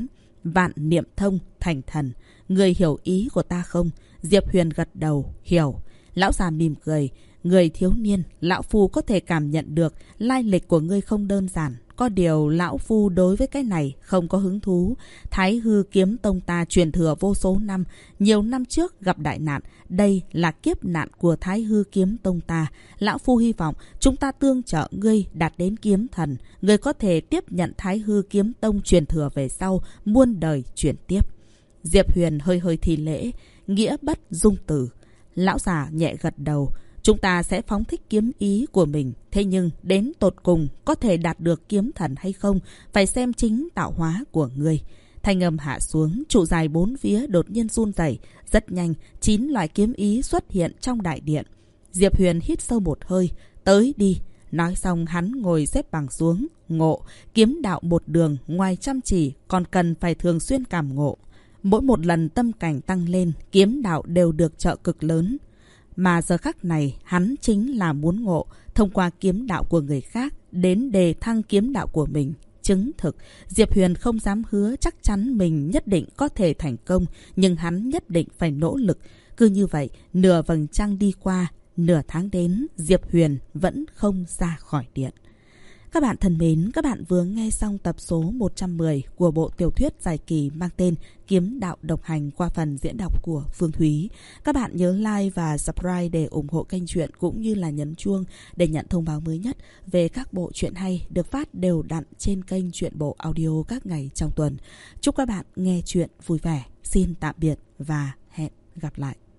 Speaker 1: Vạn niệm thông thành thần. Người hiểu ý của ta không? Diệp Huyền gật đầu, hiểu. Lão già mỉm cười. Người thiếu niên, lão phu có thể cảm nhận được lai lịch của ngươi không đơn giản. Có điều lão phu đối với cái này không có hứng thú. Thái Hư Kiếm Tông ta truyền thừa vô số năm. Nhiều năm trước gặp đại nạn. Đây là kiếp nạn của Thái Hư Kiếm Tông ta. Lão phu hy vọng chúng ta tương trợ ngươi đạt đến kiếm thần. Ngươi có thể tiếp nhận Thái Hư Kiếm Tông truyền thừa về sau, muôn đời chuyển tiếp. Diệp Huyền hơi hơi thi lễ. Nghĩa bất dung tử. Lão già nhẹ gật đầu. Chúng ta sẽ phóng thích kiếm ý của mình. Thế nhưng đến tột cùng có thể đạt được kiếm thần hay không, phải xem chính tạo hóa của ngươi. Thanh âm hạ xuống, trụ dài bốn phía đột nhiên run rẩy. Rất nhanh, 9 loại kiếm ý xuất hiện trong đại điện. Diệp Huyền hít sâu một hơi. Tới đi. Nói xong hắn ngồi xếp bằng xuống. Ngộ, kiếm đạo một đường, ngoài chăm chỉ còn cần phải thường xuyên cảm ngộ. Mỗi một lần tâm cảnh tăng lên, kiếm đạo đều được trợ cực lớn. Mà giờ khắc này, hắn chính là muốn ngộ, thông qua kiếm đạo của người khác, đến đề thăng kiếm đạo của mình. Chứng thực, Diệp Huyền không dám hứa chắc chắn mình nhất định có thể thành công, nhưng hắn nhất định phải nỗ lực. Cứ như vậy, nửa vầng trăng đi qua, nửa tháng đến, Diệp Huyền vẫn không ra khỏi điện. Các bạn thân mến, các bạn vừa nghe xong tập số 110 của bộ tiểu thuyết dài kỳ mang tên Kiếm Đạo Độc Hành qua phần diễn đọc của Phương Thúy. Các bạn nhớ like và subscribe để ủng hộ kênh truyện cũng như là nhấn chuông để nhận thông báo mới nhất về các bộ truyện hay được phát đều đặn trên kênh Truyện Bộ Audio các ngày trong tuần. Chúc các bạn nghe truyện vui vẻ. Xin tạm biệt và hẹn gặp lại.